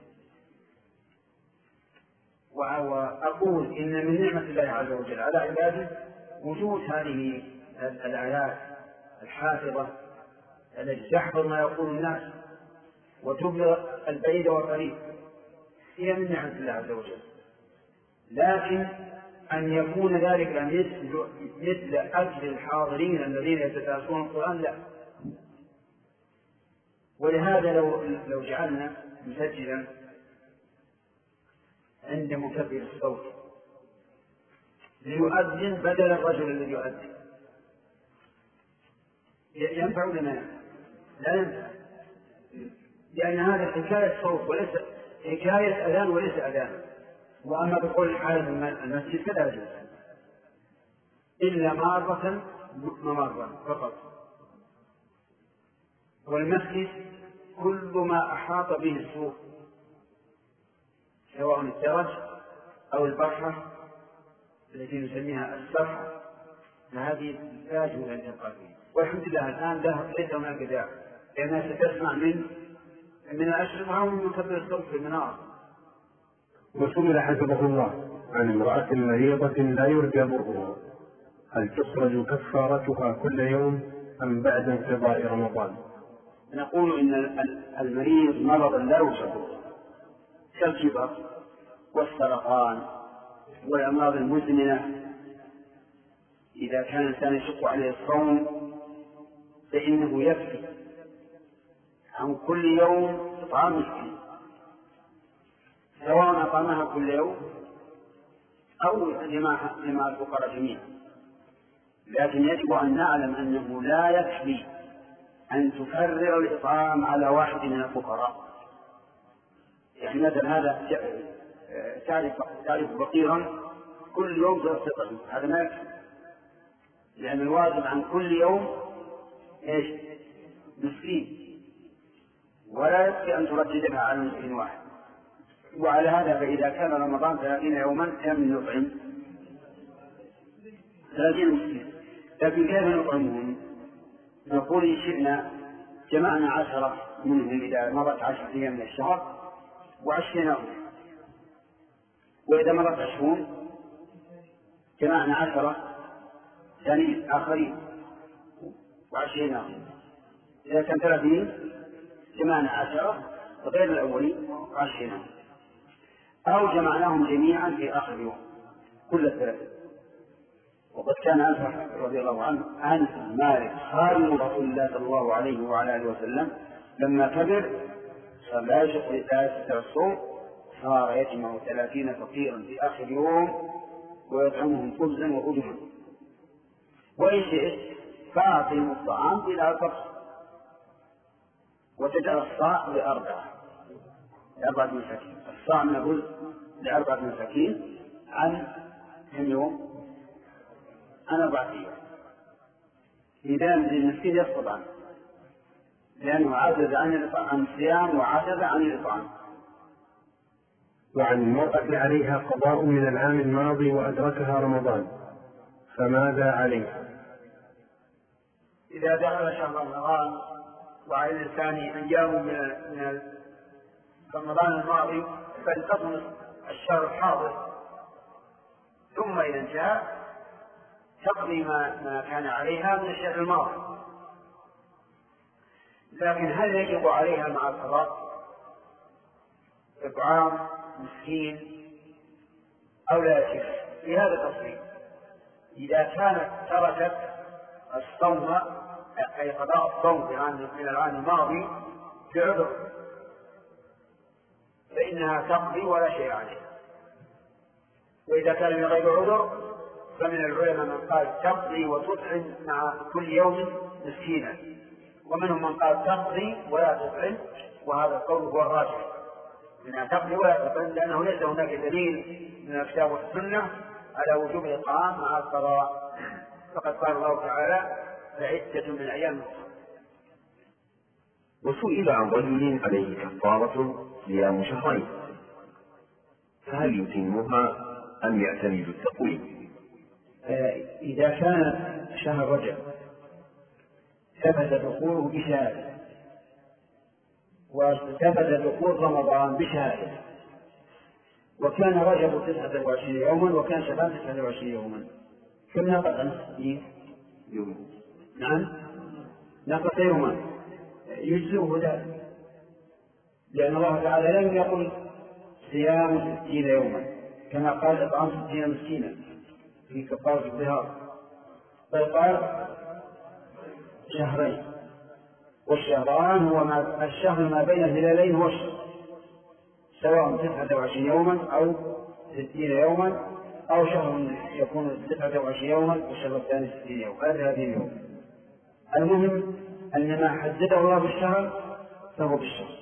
وأقول إن من نعمة الله عز وجل على عباده وجود هذه الآيات الحافظة التي تحفظ ما يقول الناس وتبلغ البعيد والقريب، هي من نعمة الله عز وجل. لكن أن يكون ذلك مثل, مثل أجر الحاضرين الذين يتدارسون القرآن لا. ولهذا لو, لو جعلنا مسجلا عند مكبر الصوت ليؤذن بدل الرجل الذي يؤذن ينفع لنا؟ لا ينفع، لأن هذا حكاية صوت وليس حكاية أذان وليس أذان. وأما بقول حال المسجد فلا يجوز إلا مرة مرة فقط. والمسجد كل ما أحاط به السوق سواء الدرج أو البرحة التي نسميها السرحة فهذه لا يجوز أن تبقى فيه. والحمد لله الآن ليس هناك داعي لأنها ستسمع من من الأشرطة أو من مكبر الصوت في المنارة. وسئل حفظه الله عن امرأة مريضة لا يرجى برؤها هل تخرج كفارتها كل يوم أم بعد انقضاء رمضان؟ نقول إن المريض مرضا لا يرجى برؤها كالكبر والسرطان والأمراض المزمنة إذا كان الإنسان يشق عليه الصوم فإنه يكفي عن كل يوم إطعام مسكين سواء أطعمها كل يوم أو جماعة الفقراء جميعا. لكن يجب أن نعلم أنه لا يكفي أن تكرر الإطعام على واحد من الفقراء. يعني مثلا هذا تعرف تعرف فقيرا كل يوم تطعم، هذا ما يكفي، لأن الواجب عن كل يوم إيش؟ مسكين، ولا يكفي أن ترددها على مسكين واحد. وعلى هذا فإذا كان رمضان ثلاثين يوما كم نطعم؟ ثلاثين مسكين. لكن كيف نطعمهم؟ نقول إن شئنا جمعنا عشرة منهم إذا مرت عشرة أيام من الشهر وعشرينهم، وإذا مرت عشرون جمعنا عشرة ثاني آخرين وعشرينهم. إذا كان ثلاثين جمعنا عشرة غير الأولين وعشرينهم، أو جمعناهم جميعا في آخر يوم كل الثلاثة. وقد كان أنس رضي الله عنه أنس مالك خادم رسول الله صلى الله عليه وعلى آله وسلم لما كبر صار لا يشق لثلاثة الصوم صار يجمع ثلاثين فقيرا في آخر يوم ويطعمهم خبزا وأجما. وإن شئت فأعطهم الطعام إلى الفقر وتجعل الصاع لأربعة لأربعة مساكين. الصاع نقول لأربعة مساكين عن كم يوم؟ عن أربعة أيام. إذا المسكين يسقط عنه لأنه عجز عن الصيام وعجز عن الإطعام. وعن المرأة عليها قضاء من العام الماضي وأدركها رمضان، فماذا عليها؟ إذا دخل شهر رمضان وعلى الإنسان أيام من رمضان الماضي فلتصم الشهر الحاضر، ثم إذا انتهى تقضي ما, ما كان عليها من الشهر الماضي. لكن هل يجب عليها مع القضاء إطعام مسكين أو لا يجب؟ في هذا التفصيل. إذا كانت تركت الصوم أي قضاء الصوم من العام الماضي بعذر فإنها تقضي ولا شيء عليها. وإذا كان من غير عذر فمن العلماء من قال تقضي وتطعم مع كل يوم مسكينا، ومنهم من قال تقضي ولا تطعم، وهذا القول هو الراجح انها تقضي ولا تطعم، لانه ليس هناك دليل من الكتاب والسنه على وجوب الاطعام مع القضاء، فقد قال الله تعالى فعدة من ايام اخرى. وسئل عن رجل عليه كفارة صيام شهرين، فهل يتمها أم يعتمد التقويم؟ إذا كان شهر رجب ثبت دخوله بشهادة وثبت دخول رمضان بشهادة، وكان رجب تسعة وعشرين يوما وكان شعبان تسعة وعشرين يوما، كم نقص عن ستين يوم؟ نعم نقص يوما يجزئه ذلك، لأن الله تعالى لم يقل صيام ستين يوما كما قال إطعام ستين مسكينا في كفارة الظهار، بل قال شهرين، والشهران هو ما الشهر ما بين الهلالين هو الشهر، سواء تسعة وعشرين يوما أو ستين يوما، أو شهر يكون تسعة وعشرين يوما والشهر الثاني ستين يوما، هذا هذه اليوم. المهم أن ما حدده الله بالشهر فهو بالشهر.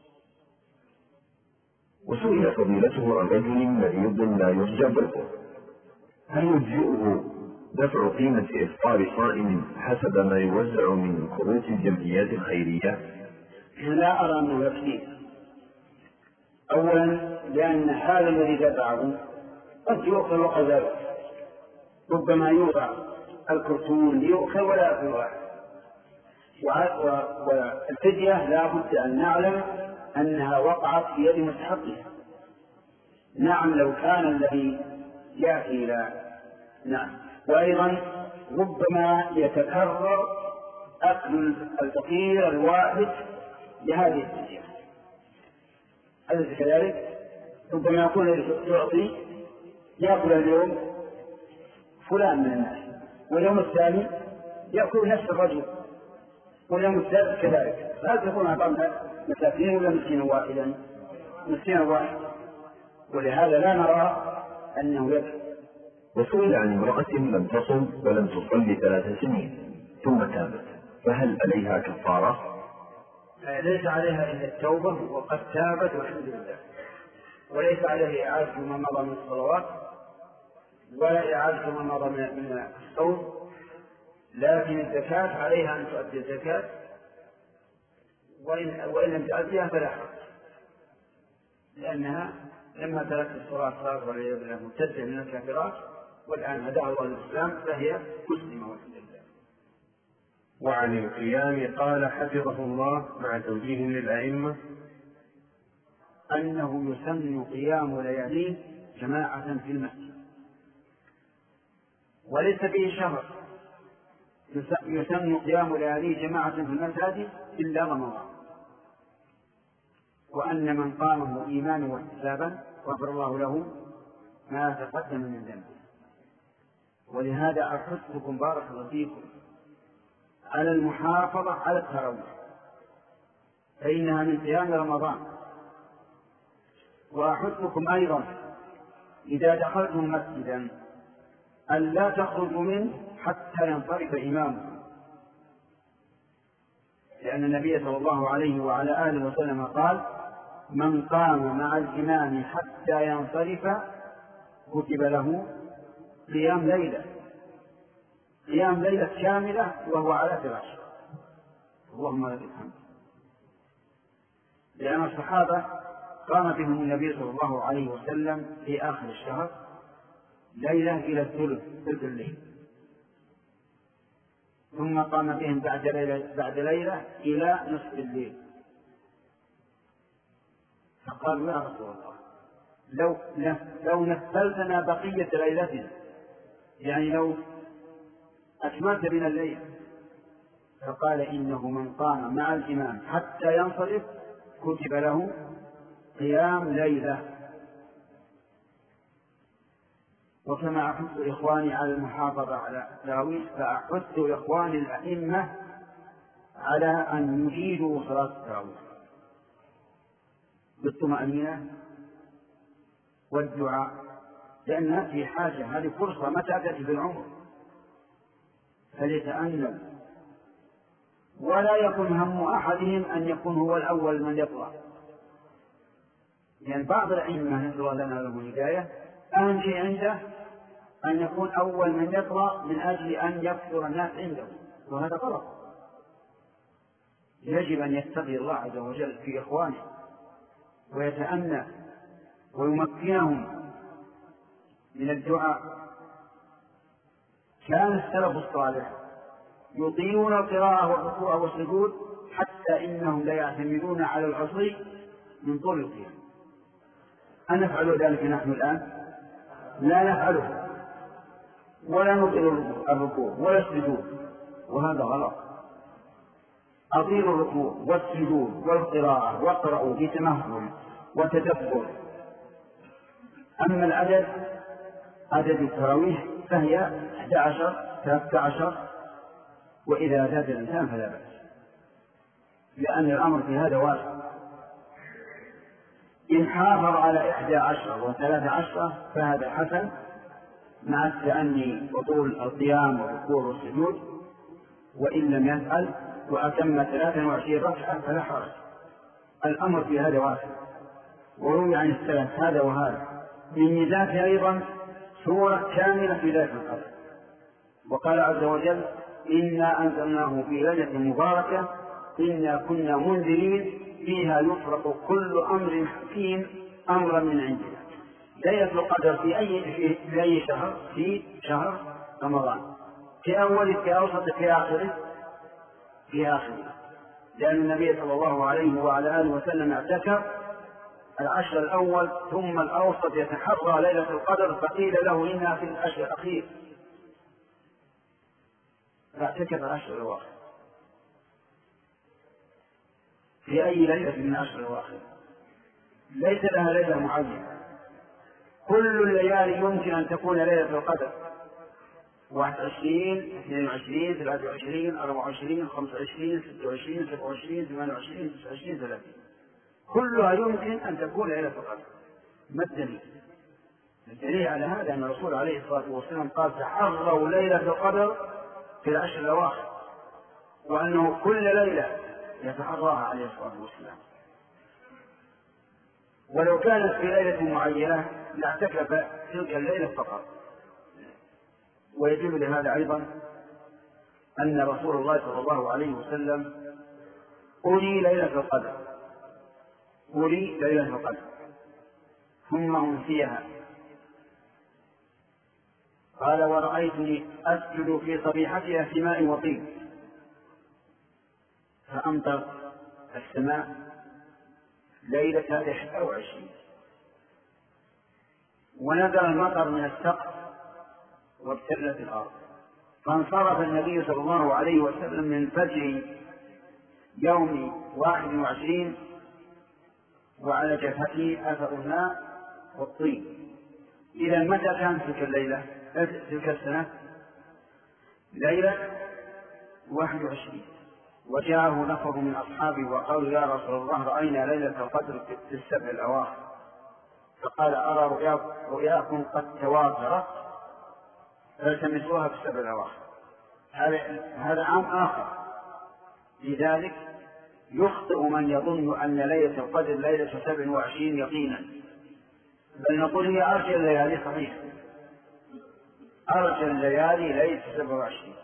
وسئل فضيلته عن رجل مريض لا يرجى برؤه، هل يجزئه دفع قيمة إفطار صائم حسب ما يوزع من كروت الجمعيات الخيرية؟ لا أرى أنه يكفيه. أولا لأن هذا الذي دفعه قد يؤخذ وقد لا يؤخذ، ربما يوضع الكرتون ليؤخذ ولا يأخذ واحد، والفدية لا بد أن نعلم أنها وقعت في يد مستحقها. نعم لو كان الذي يأتي إلى نعم، وأيضا ربما يتكرر أكل الفقير الواحد لهذه الفدية، أليس كذلك؟ ربما يكون يعطي يأكل اليوم فلان من الناس، واليوم الثاني يأكل نفس الرجل، واليوم الثالث كذلك، هل تكون أعطانا مساكين ولا مسكين واحدا؟ مسكين واحد، ولهذا لا نرى أنه يكفي. وسئل عن امرأة لم تصم ولم تصلي ثلاث سنين ثم تابت، فهل عليها كفارة؟ ليس عليها إلا التوبة وقد تابت والحمد لله، وليس عليه إعادة ما مضى من الصلوات ولا إعادة ما مضى من الصوم، لكن الزكاة عليها أن تؤدي الزكاة، وإن, وإن لم تؤديها فلا حرج، لأنها لما تركت الصلاة صارت والعياذ بالله مرتدة من الكافرات، والآن هداها الله للإسلام فهي مسلمة والحمد لله. وعن القيام قال حفظه الله مع توجيه للأئمة أنه يسمى قيام لياليه جماعة في المسجد، وليس فيه شهر يسمى قيام لياليه جماعة في المساجد إلا رمضان، وأن من قامه إيمانا واحتسابا غفر الله له ما تقدم من ذنبه. ولهذا أحثكم بارك الله فيكم على المحافظة على التراويح، فإنها من قيام رمضان. وأحثكم أيضا إذا دخلتم مسجدا أن لا تخرجوا منه حتى ينصرف إمامكم، لأن النبي صلى الله عليه وعلى آله وسلم قال من قام مع الإمام حتى ينصرف كتب له قيام ليلة قيام ليلة كاملة وهو على فراشه. اللهم لك الحمد. لأن الصحابة قام بهم النبي صلى الله عليه وسلم في آخر الشهر ليلة إلى الثلث ثلث الليل، ثم قام بهم بعد ليلة, بعد ليلة إلى نصف الليل. فقالوا يا رسول الله لو, لو نفلتنا بقية ليلتنا، يعني لو أكملت بنا الليل. فقال إنه من قام مع الإمام حتى ينصرف كتب له قيام ليلة. وكما أحث إخواني على المحافظة على التراويح فأحث إخواني الأئمة على أن يجيدوا صلاة التراويح بالطمأنينة والدعاء، لأنها في حاجة، هذه فرصة متى تأتي في العمر، فليتأمل ولا يكن هم أحدهم أن يكون هو الأول من يطلع. يعني بعض الأئمة نسأل الله لنا له الهداية أهم شيء عنده أن يكون أول من يطلع من أجل أن يكثر الناس عنده، وهذا غلط. يجب أن يتقي الله عز وجل في إخوانه ويتأنى ويمكنهم من الدعاء. كان السلف الصالح يطيلون القراءة والركوع والسجود حتى إنهم لا يعتمدون على العصي من طول القيام. أنفعل ذلك نحن الآن؟ لا نفعله، ولا نطيل الركوع ولا السجود، وهذا غلط. أطيلوا الركوع والسجود والقراءة واقرأوا بتمهل وتدبر. أما العدد عدد التراويح فهي أحد عشر ثلاثة عشر، وإذا زاد الإنسان فلا بأس، لأن الأمر في هذا واسع. إن حافظ على إحدى عشر وثلاثة عشر فهذا حسن مع التأني وطول القيام والركوع والسجود، وإن لم يفعل وأتم ثلاثة وعشرين ركعة فلا حرج. الأمر في هذا واسع. وروي عن السلف هذا وهذا. من ميزاتها أيضا سورة كاملة في ليلة القدر، وقال عز وجل إنا أنزلناه في ليلة مباركة إنا كنا منذرين فيها يفرق كل أمر حكيم أمرا من عندنا. ليلة القدر في أي في أي شهر؟ في شهر رمضان، في أوله في أوسطه في آخره؟ في آخره، لأن النبي صلى الله عليه وعلى آله وسلم اعتكف العشر الأول ثم الأوسط يتحرى ليلة القدر، فقيل له إنها في العشر الأخير، فاعتكف العشر الأواخر. في أي ليلة من العشر الأواخر؟ ليس لها ليلة معينة، كل الليالي يمكن أن تكون ليلة القدر، واحد وعشرين اثنين وعشرين ثلاثة وعشرين أربعة وعشرين خمسة وعشرين ستة وعشرين سبعة وعشرين ثمانية وعشرين تسعة وعشرين ثلاثين، كلها يمكن أن تكون ليلة القدر. ما الدليل؟ الدليل على هذا أن الرسول عليه الصلاة والسلام قال تحروا ليلة القدر في العشر الأواخر، وأنه كل ليلة يتحراها عليه الصلاة والسلام. ولو كانت في ليلة معينة لاعتكف تلك الليلة فقط. ويدل لهذا أيضا أن رسول الله صلى الله عليه وسلم أولي ليلة القدر أولي ليلة القدر ثم أنسيها. قال ورأيتني أسجد في صبيحتها في ماء وطين، فأمطر السماء ليلة إحدى وعشرين، ونزل المطر من السقف وابتلت الأرض. فانصرف النبي صلى الله عليه وسلم من فجر يوم واحد وعشرين وعلى جبهته أثر الماء والطين. إذا متى كانت تلك الليلة تلك السنة؟ ليلة واحد وعشرين. وجاءه نفر من أصحابه وقالوا يا رسول الله رأينا ليلة القدر في السبع الأواخر، فقال أرى رؤياكم قد تواترت فالتمسوها في السبع الأواخر. هذا عام آخر. لذلك يخطئ من يظن أن ليلة القدر ليلة سبع وعشرين يقينا، بل نقول هي أرجى الليالي. صحيح أرجى الليالي ليلة سبع وعشرين،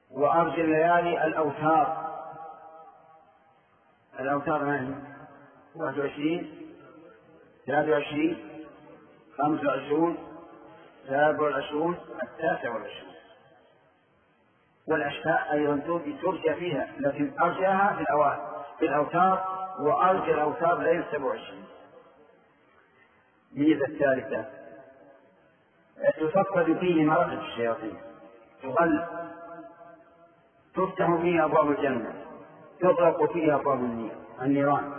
وأرجى الليالي الأوتار. الأوتار ما هي؟ واحد وعشرين ثلاثة وعشرين خمسة وعشرون سابع والعشرون التاسع والعشرون. والأشفاء أيضا ترجى فيها، لكن أرجاها في الأوائل في الأوتار، وأرجى الأوتار ليلة سبع وعشرين. ميزة الثالثة تفقد فيه مراتب الشياطين، تغل، تفتح فيه أبواب الجنة، تغلق فيه أبواب النيران.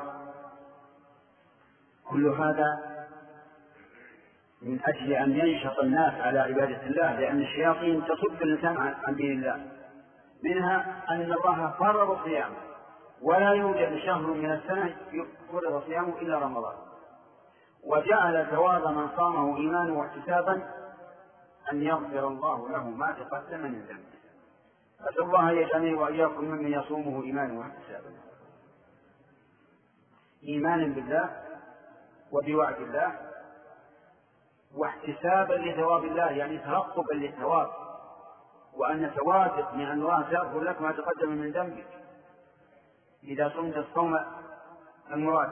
كل هذا من أجل أن ينشط الناس على عبادة الله، لأن الشياطين تصد الإنسان عن دين الله. منها أن الله فرض صيامه، ولا يوجد شهر من السنة فرض صيامه إلا رمضان، وجعل ثواب من صامه إيمانا واحتسابا أن يغفر الله له ما تقدم من ذنبه. أسأل الله يجعلني وإياكم ممن يصومه إيمانا واحتسابا، إيمانا بالله وبوعد الله، واحتسابا لثواب الله، يعني ترقبا للثواب، وأن ثوابت من الله تغفر لك ما تقدم من ذنبك إذا صمت الصوم المراد.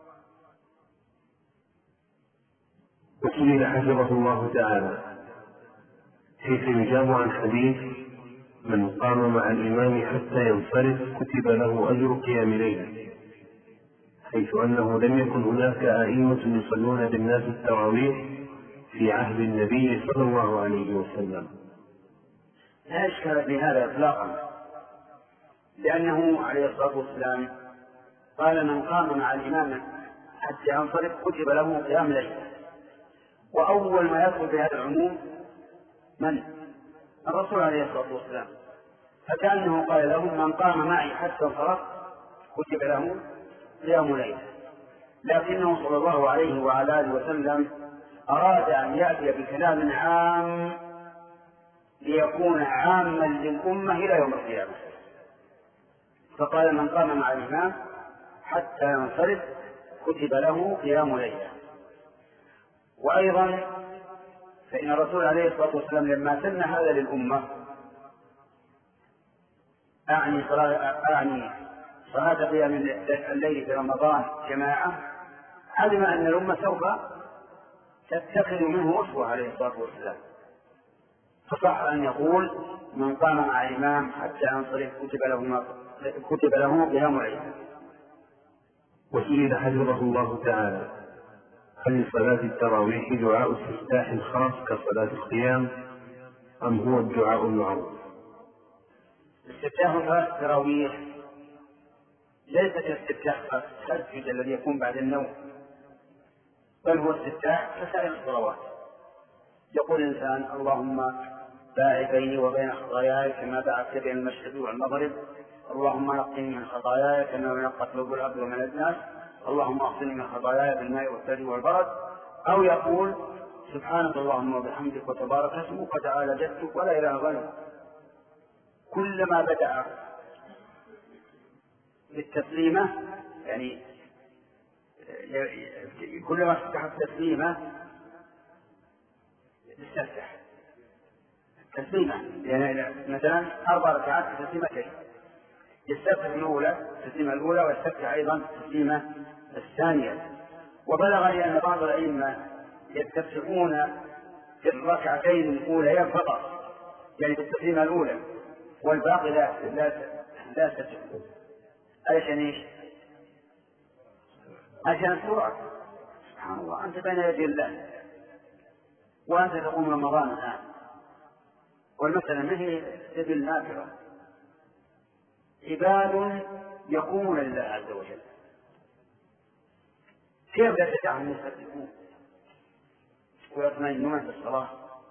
وسئل حفظه الله تعالى كيف يجاب عن حديث من قام مع الإمام حتى ينصرف كتب له أجر قيام ليلة، حيث أنه لم يكن هناك أئمة يصلون بالناس التراويح في عهد النبي صلى الله عليه وسلم. لا إشكال في هذا إطلاقا، لأنه عليه الصلاة والسلام قال من قام مع الإمام حتى ينصرف كتب له قيام ليلة، وأول ما يدخل في هذا العموم من؟ الرسول عليه الصلاة والسلام، فكأنه قال لهم من قام معي حتى انصرف كتب له قيام ليلة. لكنه صلى الله عليه وعلى آله وسلم أراد أن يأتي بكلام عام ليكون عاما للأمة إلى يوم القيامة، فقال من قام مع الإمام حتى ينصرف كتب له قيام ليلة. وأيضا فإن الرسول عليه الصلاة والسلام لما سن هذا للأمة، أعني صلاة, أعني صلاة قيام الليل في رمضان جماعة، علم أن الأمة سوف تتخذ منه أسوة عليه الصلاة والسلام، فصح أن يقول من قام مع الإمام حتى ينصرف كتب له كتب له قيام ليلة. وسئل حفظه الله تعالى هل لصلاة التراويح دعاء استفتاح خاص كصلاة القيام أم هو الدعاء المعروف؟ استفتاح التراويح ليس الاستفتاح التهجد الذي يكون بعد النوم، بل هو استفتاح كسائر الصلوات. يقول الإنسان اللهم باعد بيني وبين خطاياي كما باعدت بين المشرق والمغرب، اللهم نقني من خطاياي كما ينقى الثوب الأبيض من الدنس، اللهم اغسلني من خطاياي بالماء والثلج والبرد. أو يقول سبحانك اللهم وبحمدك وتبارك اسمك وتعالى جدك ولا إله غيرك. كلما بدأ بالتسليمة، يعني كلما افتح التسليمة يستفتح تسليمة، يعني مثلا أربع ركعات تسليمتين، يستفتح الأولى التسليمة الأولى ويستفتح أيضا التسليمة الثانية. وبلغني أن بعض الأئمة يستفتحون في الركعتين الأولى فقط، يعني في التسليمة الأولى، والباقي لا لا لا تستفتح. عشان ايش؟ عشان السرعة. سبحان الله، أنت بين يدي الله وأنت تقوم رمضان الآن، والمسألة ما هي سبيل نافرة، عباد يقومون لله عز وجل، كيف لا تدعهم يستفتحون ويطمئنون في الصلاة،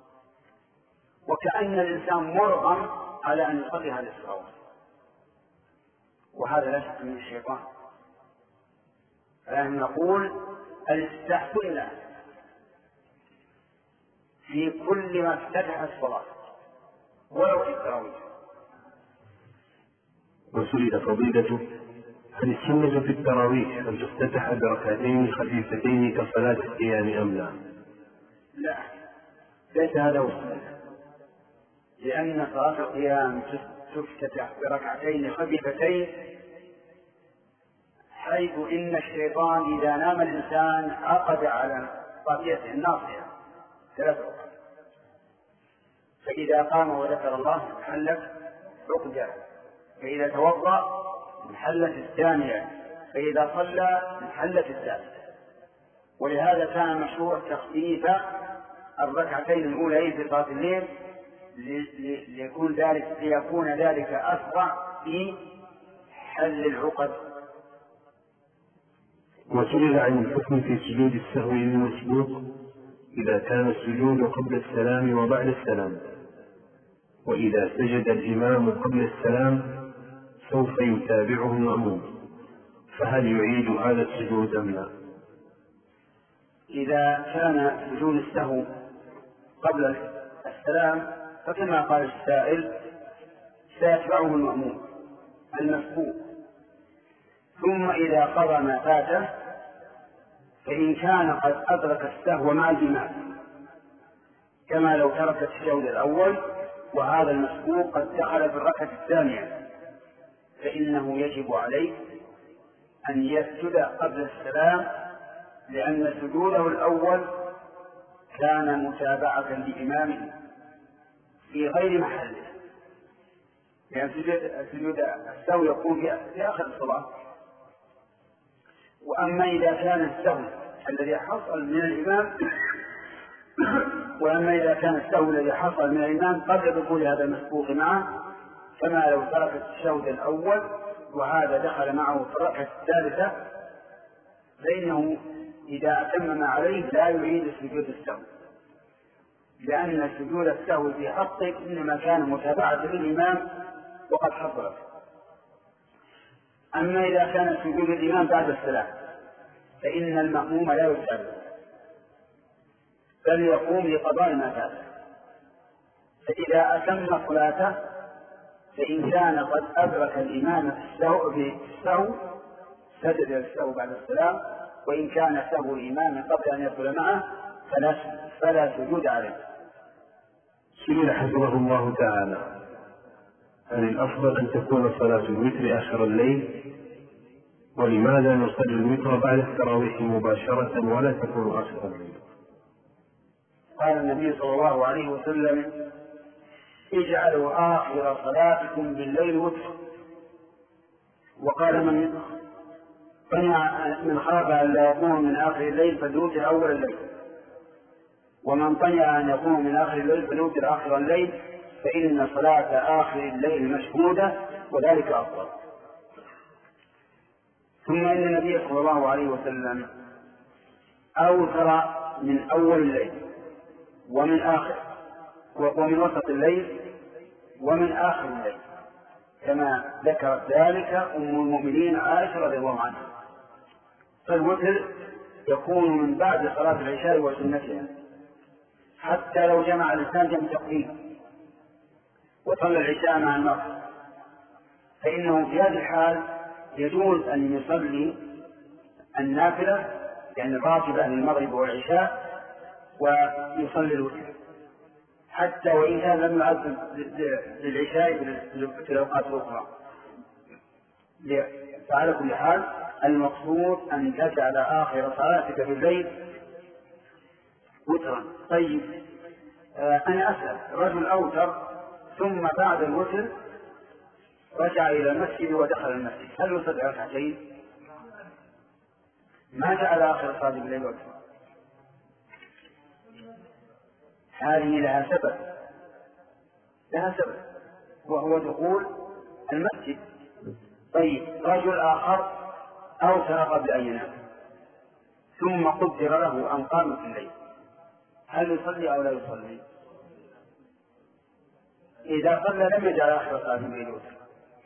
وكأن الإنسان مرغم على أن يصلي هذه الصلوات، وهذا لا شك من الشيطان. فنحن نقول الاستفتاح سنة في كل ما افتتح الصلاة ولو في التراويح. وسئل فضيلته هل السنة في التراويح أن تفتتح بركعتين خفيفتين كصلاة القيام أم لا؟ لا، ليس هذا هو السنة، لأن صلاة القيام تفتتح بركعتين خفيفتين حيث إن الشيطان إذا نام الإنسان عقد على طاقيته الناصية ثلاث عقد، فإذا قام وذكر الله انحلت عقدة، فإذا توضأ انحلت الثانية، فإذا صلى انحلت الثالثة. ولهذا كان مشروع تخفيف الركعتين الأولين في صلاة الليل ليكون ذلك ليكون ذلك أسرع في حل العقد. وسئل عن الحكم في سجود السهو للمسبوق إذا كان السجود قبل السلام وبعد السلام، وإذا سجد الإمام قبل السلام سوف يتابعه المأموم، فهل يعيد هذا السجود أم لا؟ إذا كان سجود السهو قبل السلام فكما قال السائل سيتبعه المأموم المسبوق، ثم إذا قضى ما فاته فإن كان قد أدرك السهو مع الإمام كما لو ترك التشهد الأول وهذا المسبوق قد دخل في الركعة الثانية، فإنه يجب عليه أن يسجد قبل السلام، لأن سجوده الأول كان متابعة لإمامه في غير محله، لأن سجود السهو يكون في آخر الصلاة. وأما إذا كان السهو الذي حصل من الإمام وأما إذا كان السهو الذي حصل من الإمام قبل دخول هذا المسبوق معه كما لو ترك التشهد الأول وهذا دخل معه في الركعة الثالثة، فإنه إذا أتمم عليه لا يعيد سجود السهو، لأن سجود السهو في حقه إنما كان متابعة للإمام وقد حصلت. أما إذا كان سجود الإمام بعد السلام فإن المأموم لا يتابع بل يقوم لقضاء ما فاته، فإذا أتم صلاته فإن كان قد أدرك الإمام في السهو في السهو سجد السهو بعد السلام، وإن كان سهو الإمام قبل أن يدخل معه فلا فلا سجود عليه. سئل حفظه الله تعالى هل الأفضل أن تكون صلاة الوتر آخر الليل، ولماذا نصلي الوتر بعد التراويح مباشرة ولا تكون آخر الليل؟ قال النبي صلى الله عليه وسلم اجعلوا آخر صلاتكم بالليل وتر، وقال من من خاف أن لا يقوم من آخر الليل فليوتر أول الليل، ومن طمع أن يقوم من آخر الليل فليوتر آخر الليل، فإن صلاة آخر الليل مشهودة وذلك أفضل. ثم إن النبي صلى الله عليه وسلم أوتر من أول الليل ومن آخر ومن وسط الليل ومن آخر الليل، كما ذكرت ذلك أم المؤمنين عائشة رضي الله عنها. فالوتر يكون من بعد صلاة العشاء وسنتها، حتى لو جمع الإنسان جمع تقديم وصلى العشاء مع المغرب فإنه في هذه الحال يجوز أن يصلي النافلة يعني الراتبة للمغرب والعشاء ويصلي الوتر، حتى وإن كان لم يعد للعشاء في الأوقات الأخرى. فعلى كل حال المقصود أن تجعل آخر صلاتك في الليل وترا. طيب آه أنا أسأل، رجل أوتر ثم بعد الوتر رجع إلى المسجد ودخل المسجد، هل يصلي ركعتين؟ ما جعل آخر صلاة الليل وترا، هذه لها سبب لها سبب وهو دخول المسجد. طيب رجل آخر أوتر قبل أن ينام ثم قدر له أن قام في الليل، هل يصلي أو لا يصلي؟ إذا صلى لم يجعل آخر صلاة الليل وترا.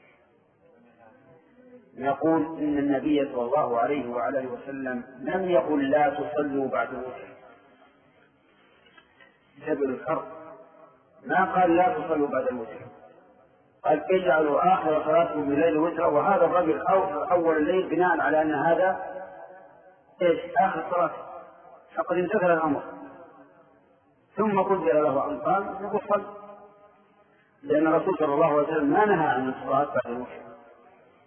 نقول إن النبي صلى الله عليه وعلى وسلم لم يقل لا تصلوا بعد الوتر، سبب الفرق ما قال لا تصلوا بعد الوتر، قال اجعلوا آخر صلاتكم بالليل وترا، وهذا الرجل أوتر أول الليل بناء على أن هذا إيش آخر صلاة، فقد انتهى الأمر ثم قدر له أن قام نقول صل، لأن الرسول صلى الله عليه وسلم ما نهى عن الصلاة بعد الوتر،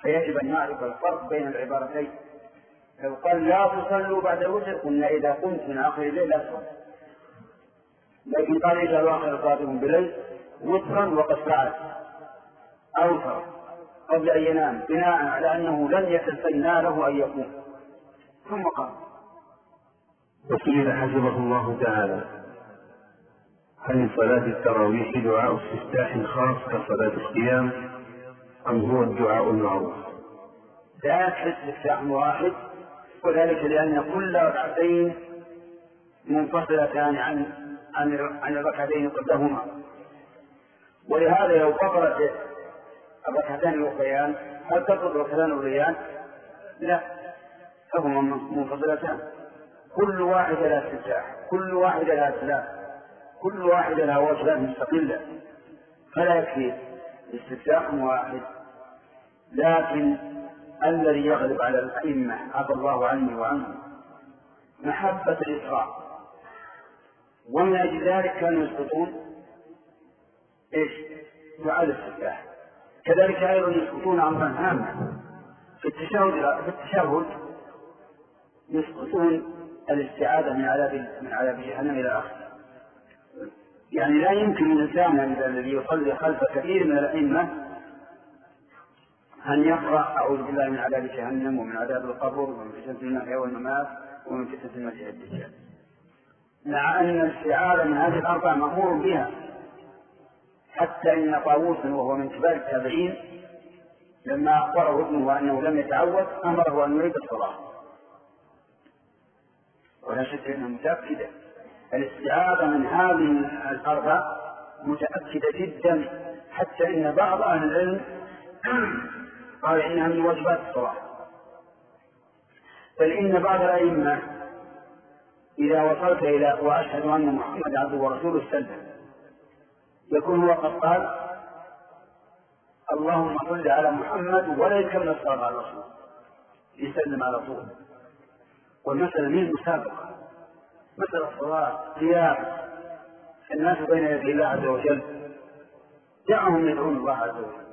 فيجب أن نعرف الفرق بين العبارتين. لو قال لا تصلوا بعد الوتر قلنا إذا قمت من آخر الليل لا تصلوا، لكن قال اجعلوا آخر صلاتكم بالليل وترا وقد فعل أوتر قبل أن ينام بناء على أنه لن يتسنى له أن يقوم ثم قام. وقيل حفظه الله تعالى: هل صلاة التراويح دعاء استفتاح خاص كصلاة القيام أم هو الدعاء المعروف؟ ذاك استفتاح واحد، وذلك لأن كل ركعتين منفصلتان عن عن عن الركعتين قبلهما، ولهذا لو بطلت الركعتان الأخريان هل تبطل الركعتان الأوليان؟ لا، فهما منفصلتان، كل واحدة لها استفتاح، كل واحدة لها سلام، كل واحدة لها وجهات مستقلة، فلا يكفي استفتاح واحد. لكن الذي يغلب على الأئمة عفى الله عني وعنهم محبة الإسراء، ومن أجل ذلك كانوا يسقطون إيش؟ دعاء الاستفتاح. كذلك أيضا يسقطون أمرا هاما في التشهد في التشهد يسقطون الاستعاذة من عذاب من عذاب جهنم إلى آخره. يعني لا يمكن الإنسان الذي يصلي خلف كثير من الأئمة أن يقرأ أعوذ بالله من عذاب جهنم ومن عذاب القبر ومن فتنة المحيا والممات ومن فتنة المسيح الدجال، مع أن الاستعاذة من هذه الأربع مأمور بها، حتى إن طاووس وهو من كبار التابعين لما أخبره ابنه أنه لم يتعوذ أمره أن يعيد الصلاة، ولا شك أنها متأكدة. الاستعاذة من هذه الأربع متأكدة جدا، حتى إن بعض أهل العلم قال إنها من واجبات الصلاة. بل إن بعض الأئمة إذا وصلت إلى وأشهد أن محمد عبده ورسوله سلم يكون هو قد قال اللهم صل على محمد ولا يكمل الصلاة على الرسول، يسلم على طول. والمسألة من مسابقة، مسألة الصلاة قيام الناس بين يدي الله عز وجل، دعهم يدعون الله عز وجل،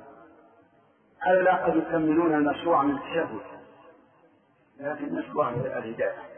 على الأقل يكملون المشروع من التشهد، لكن نسأل الله الهداية.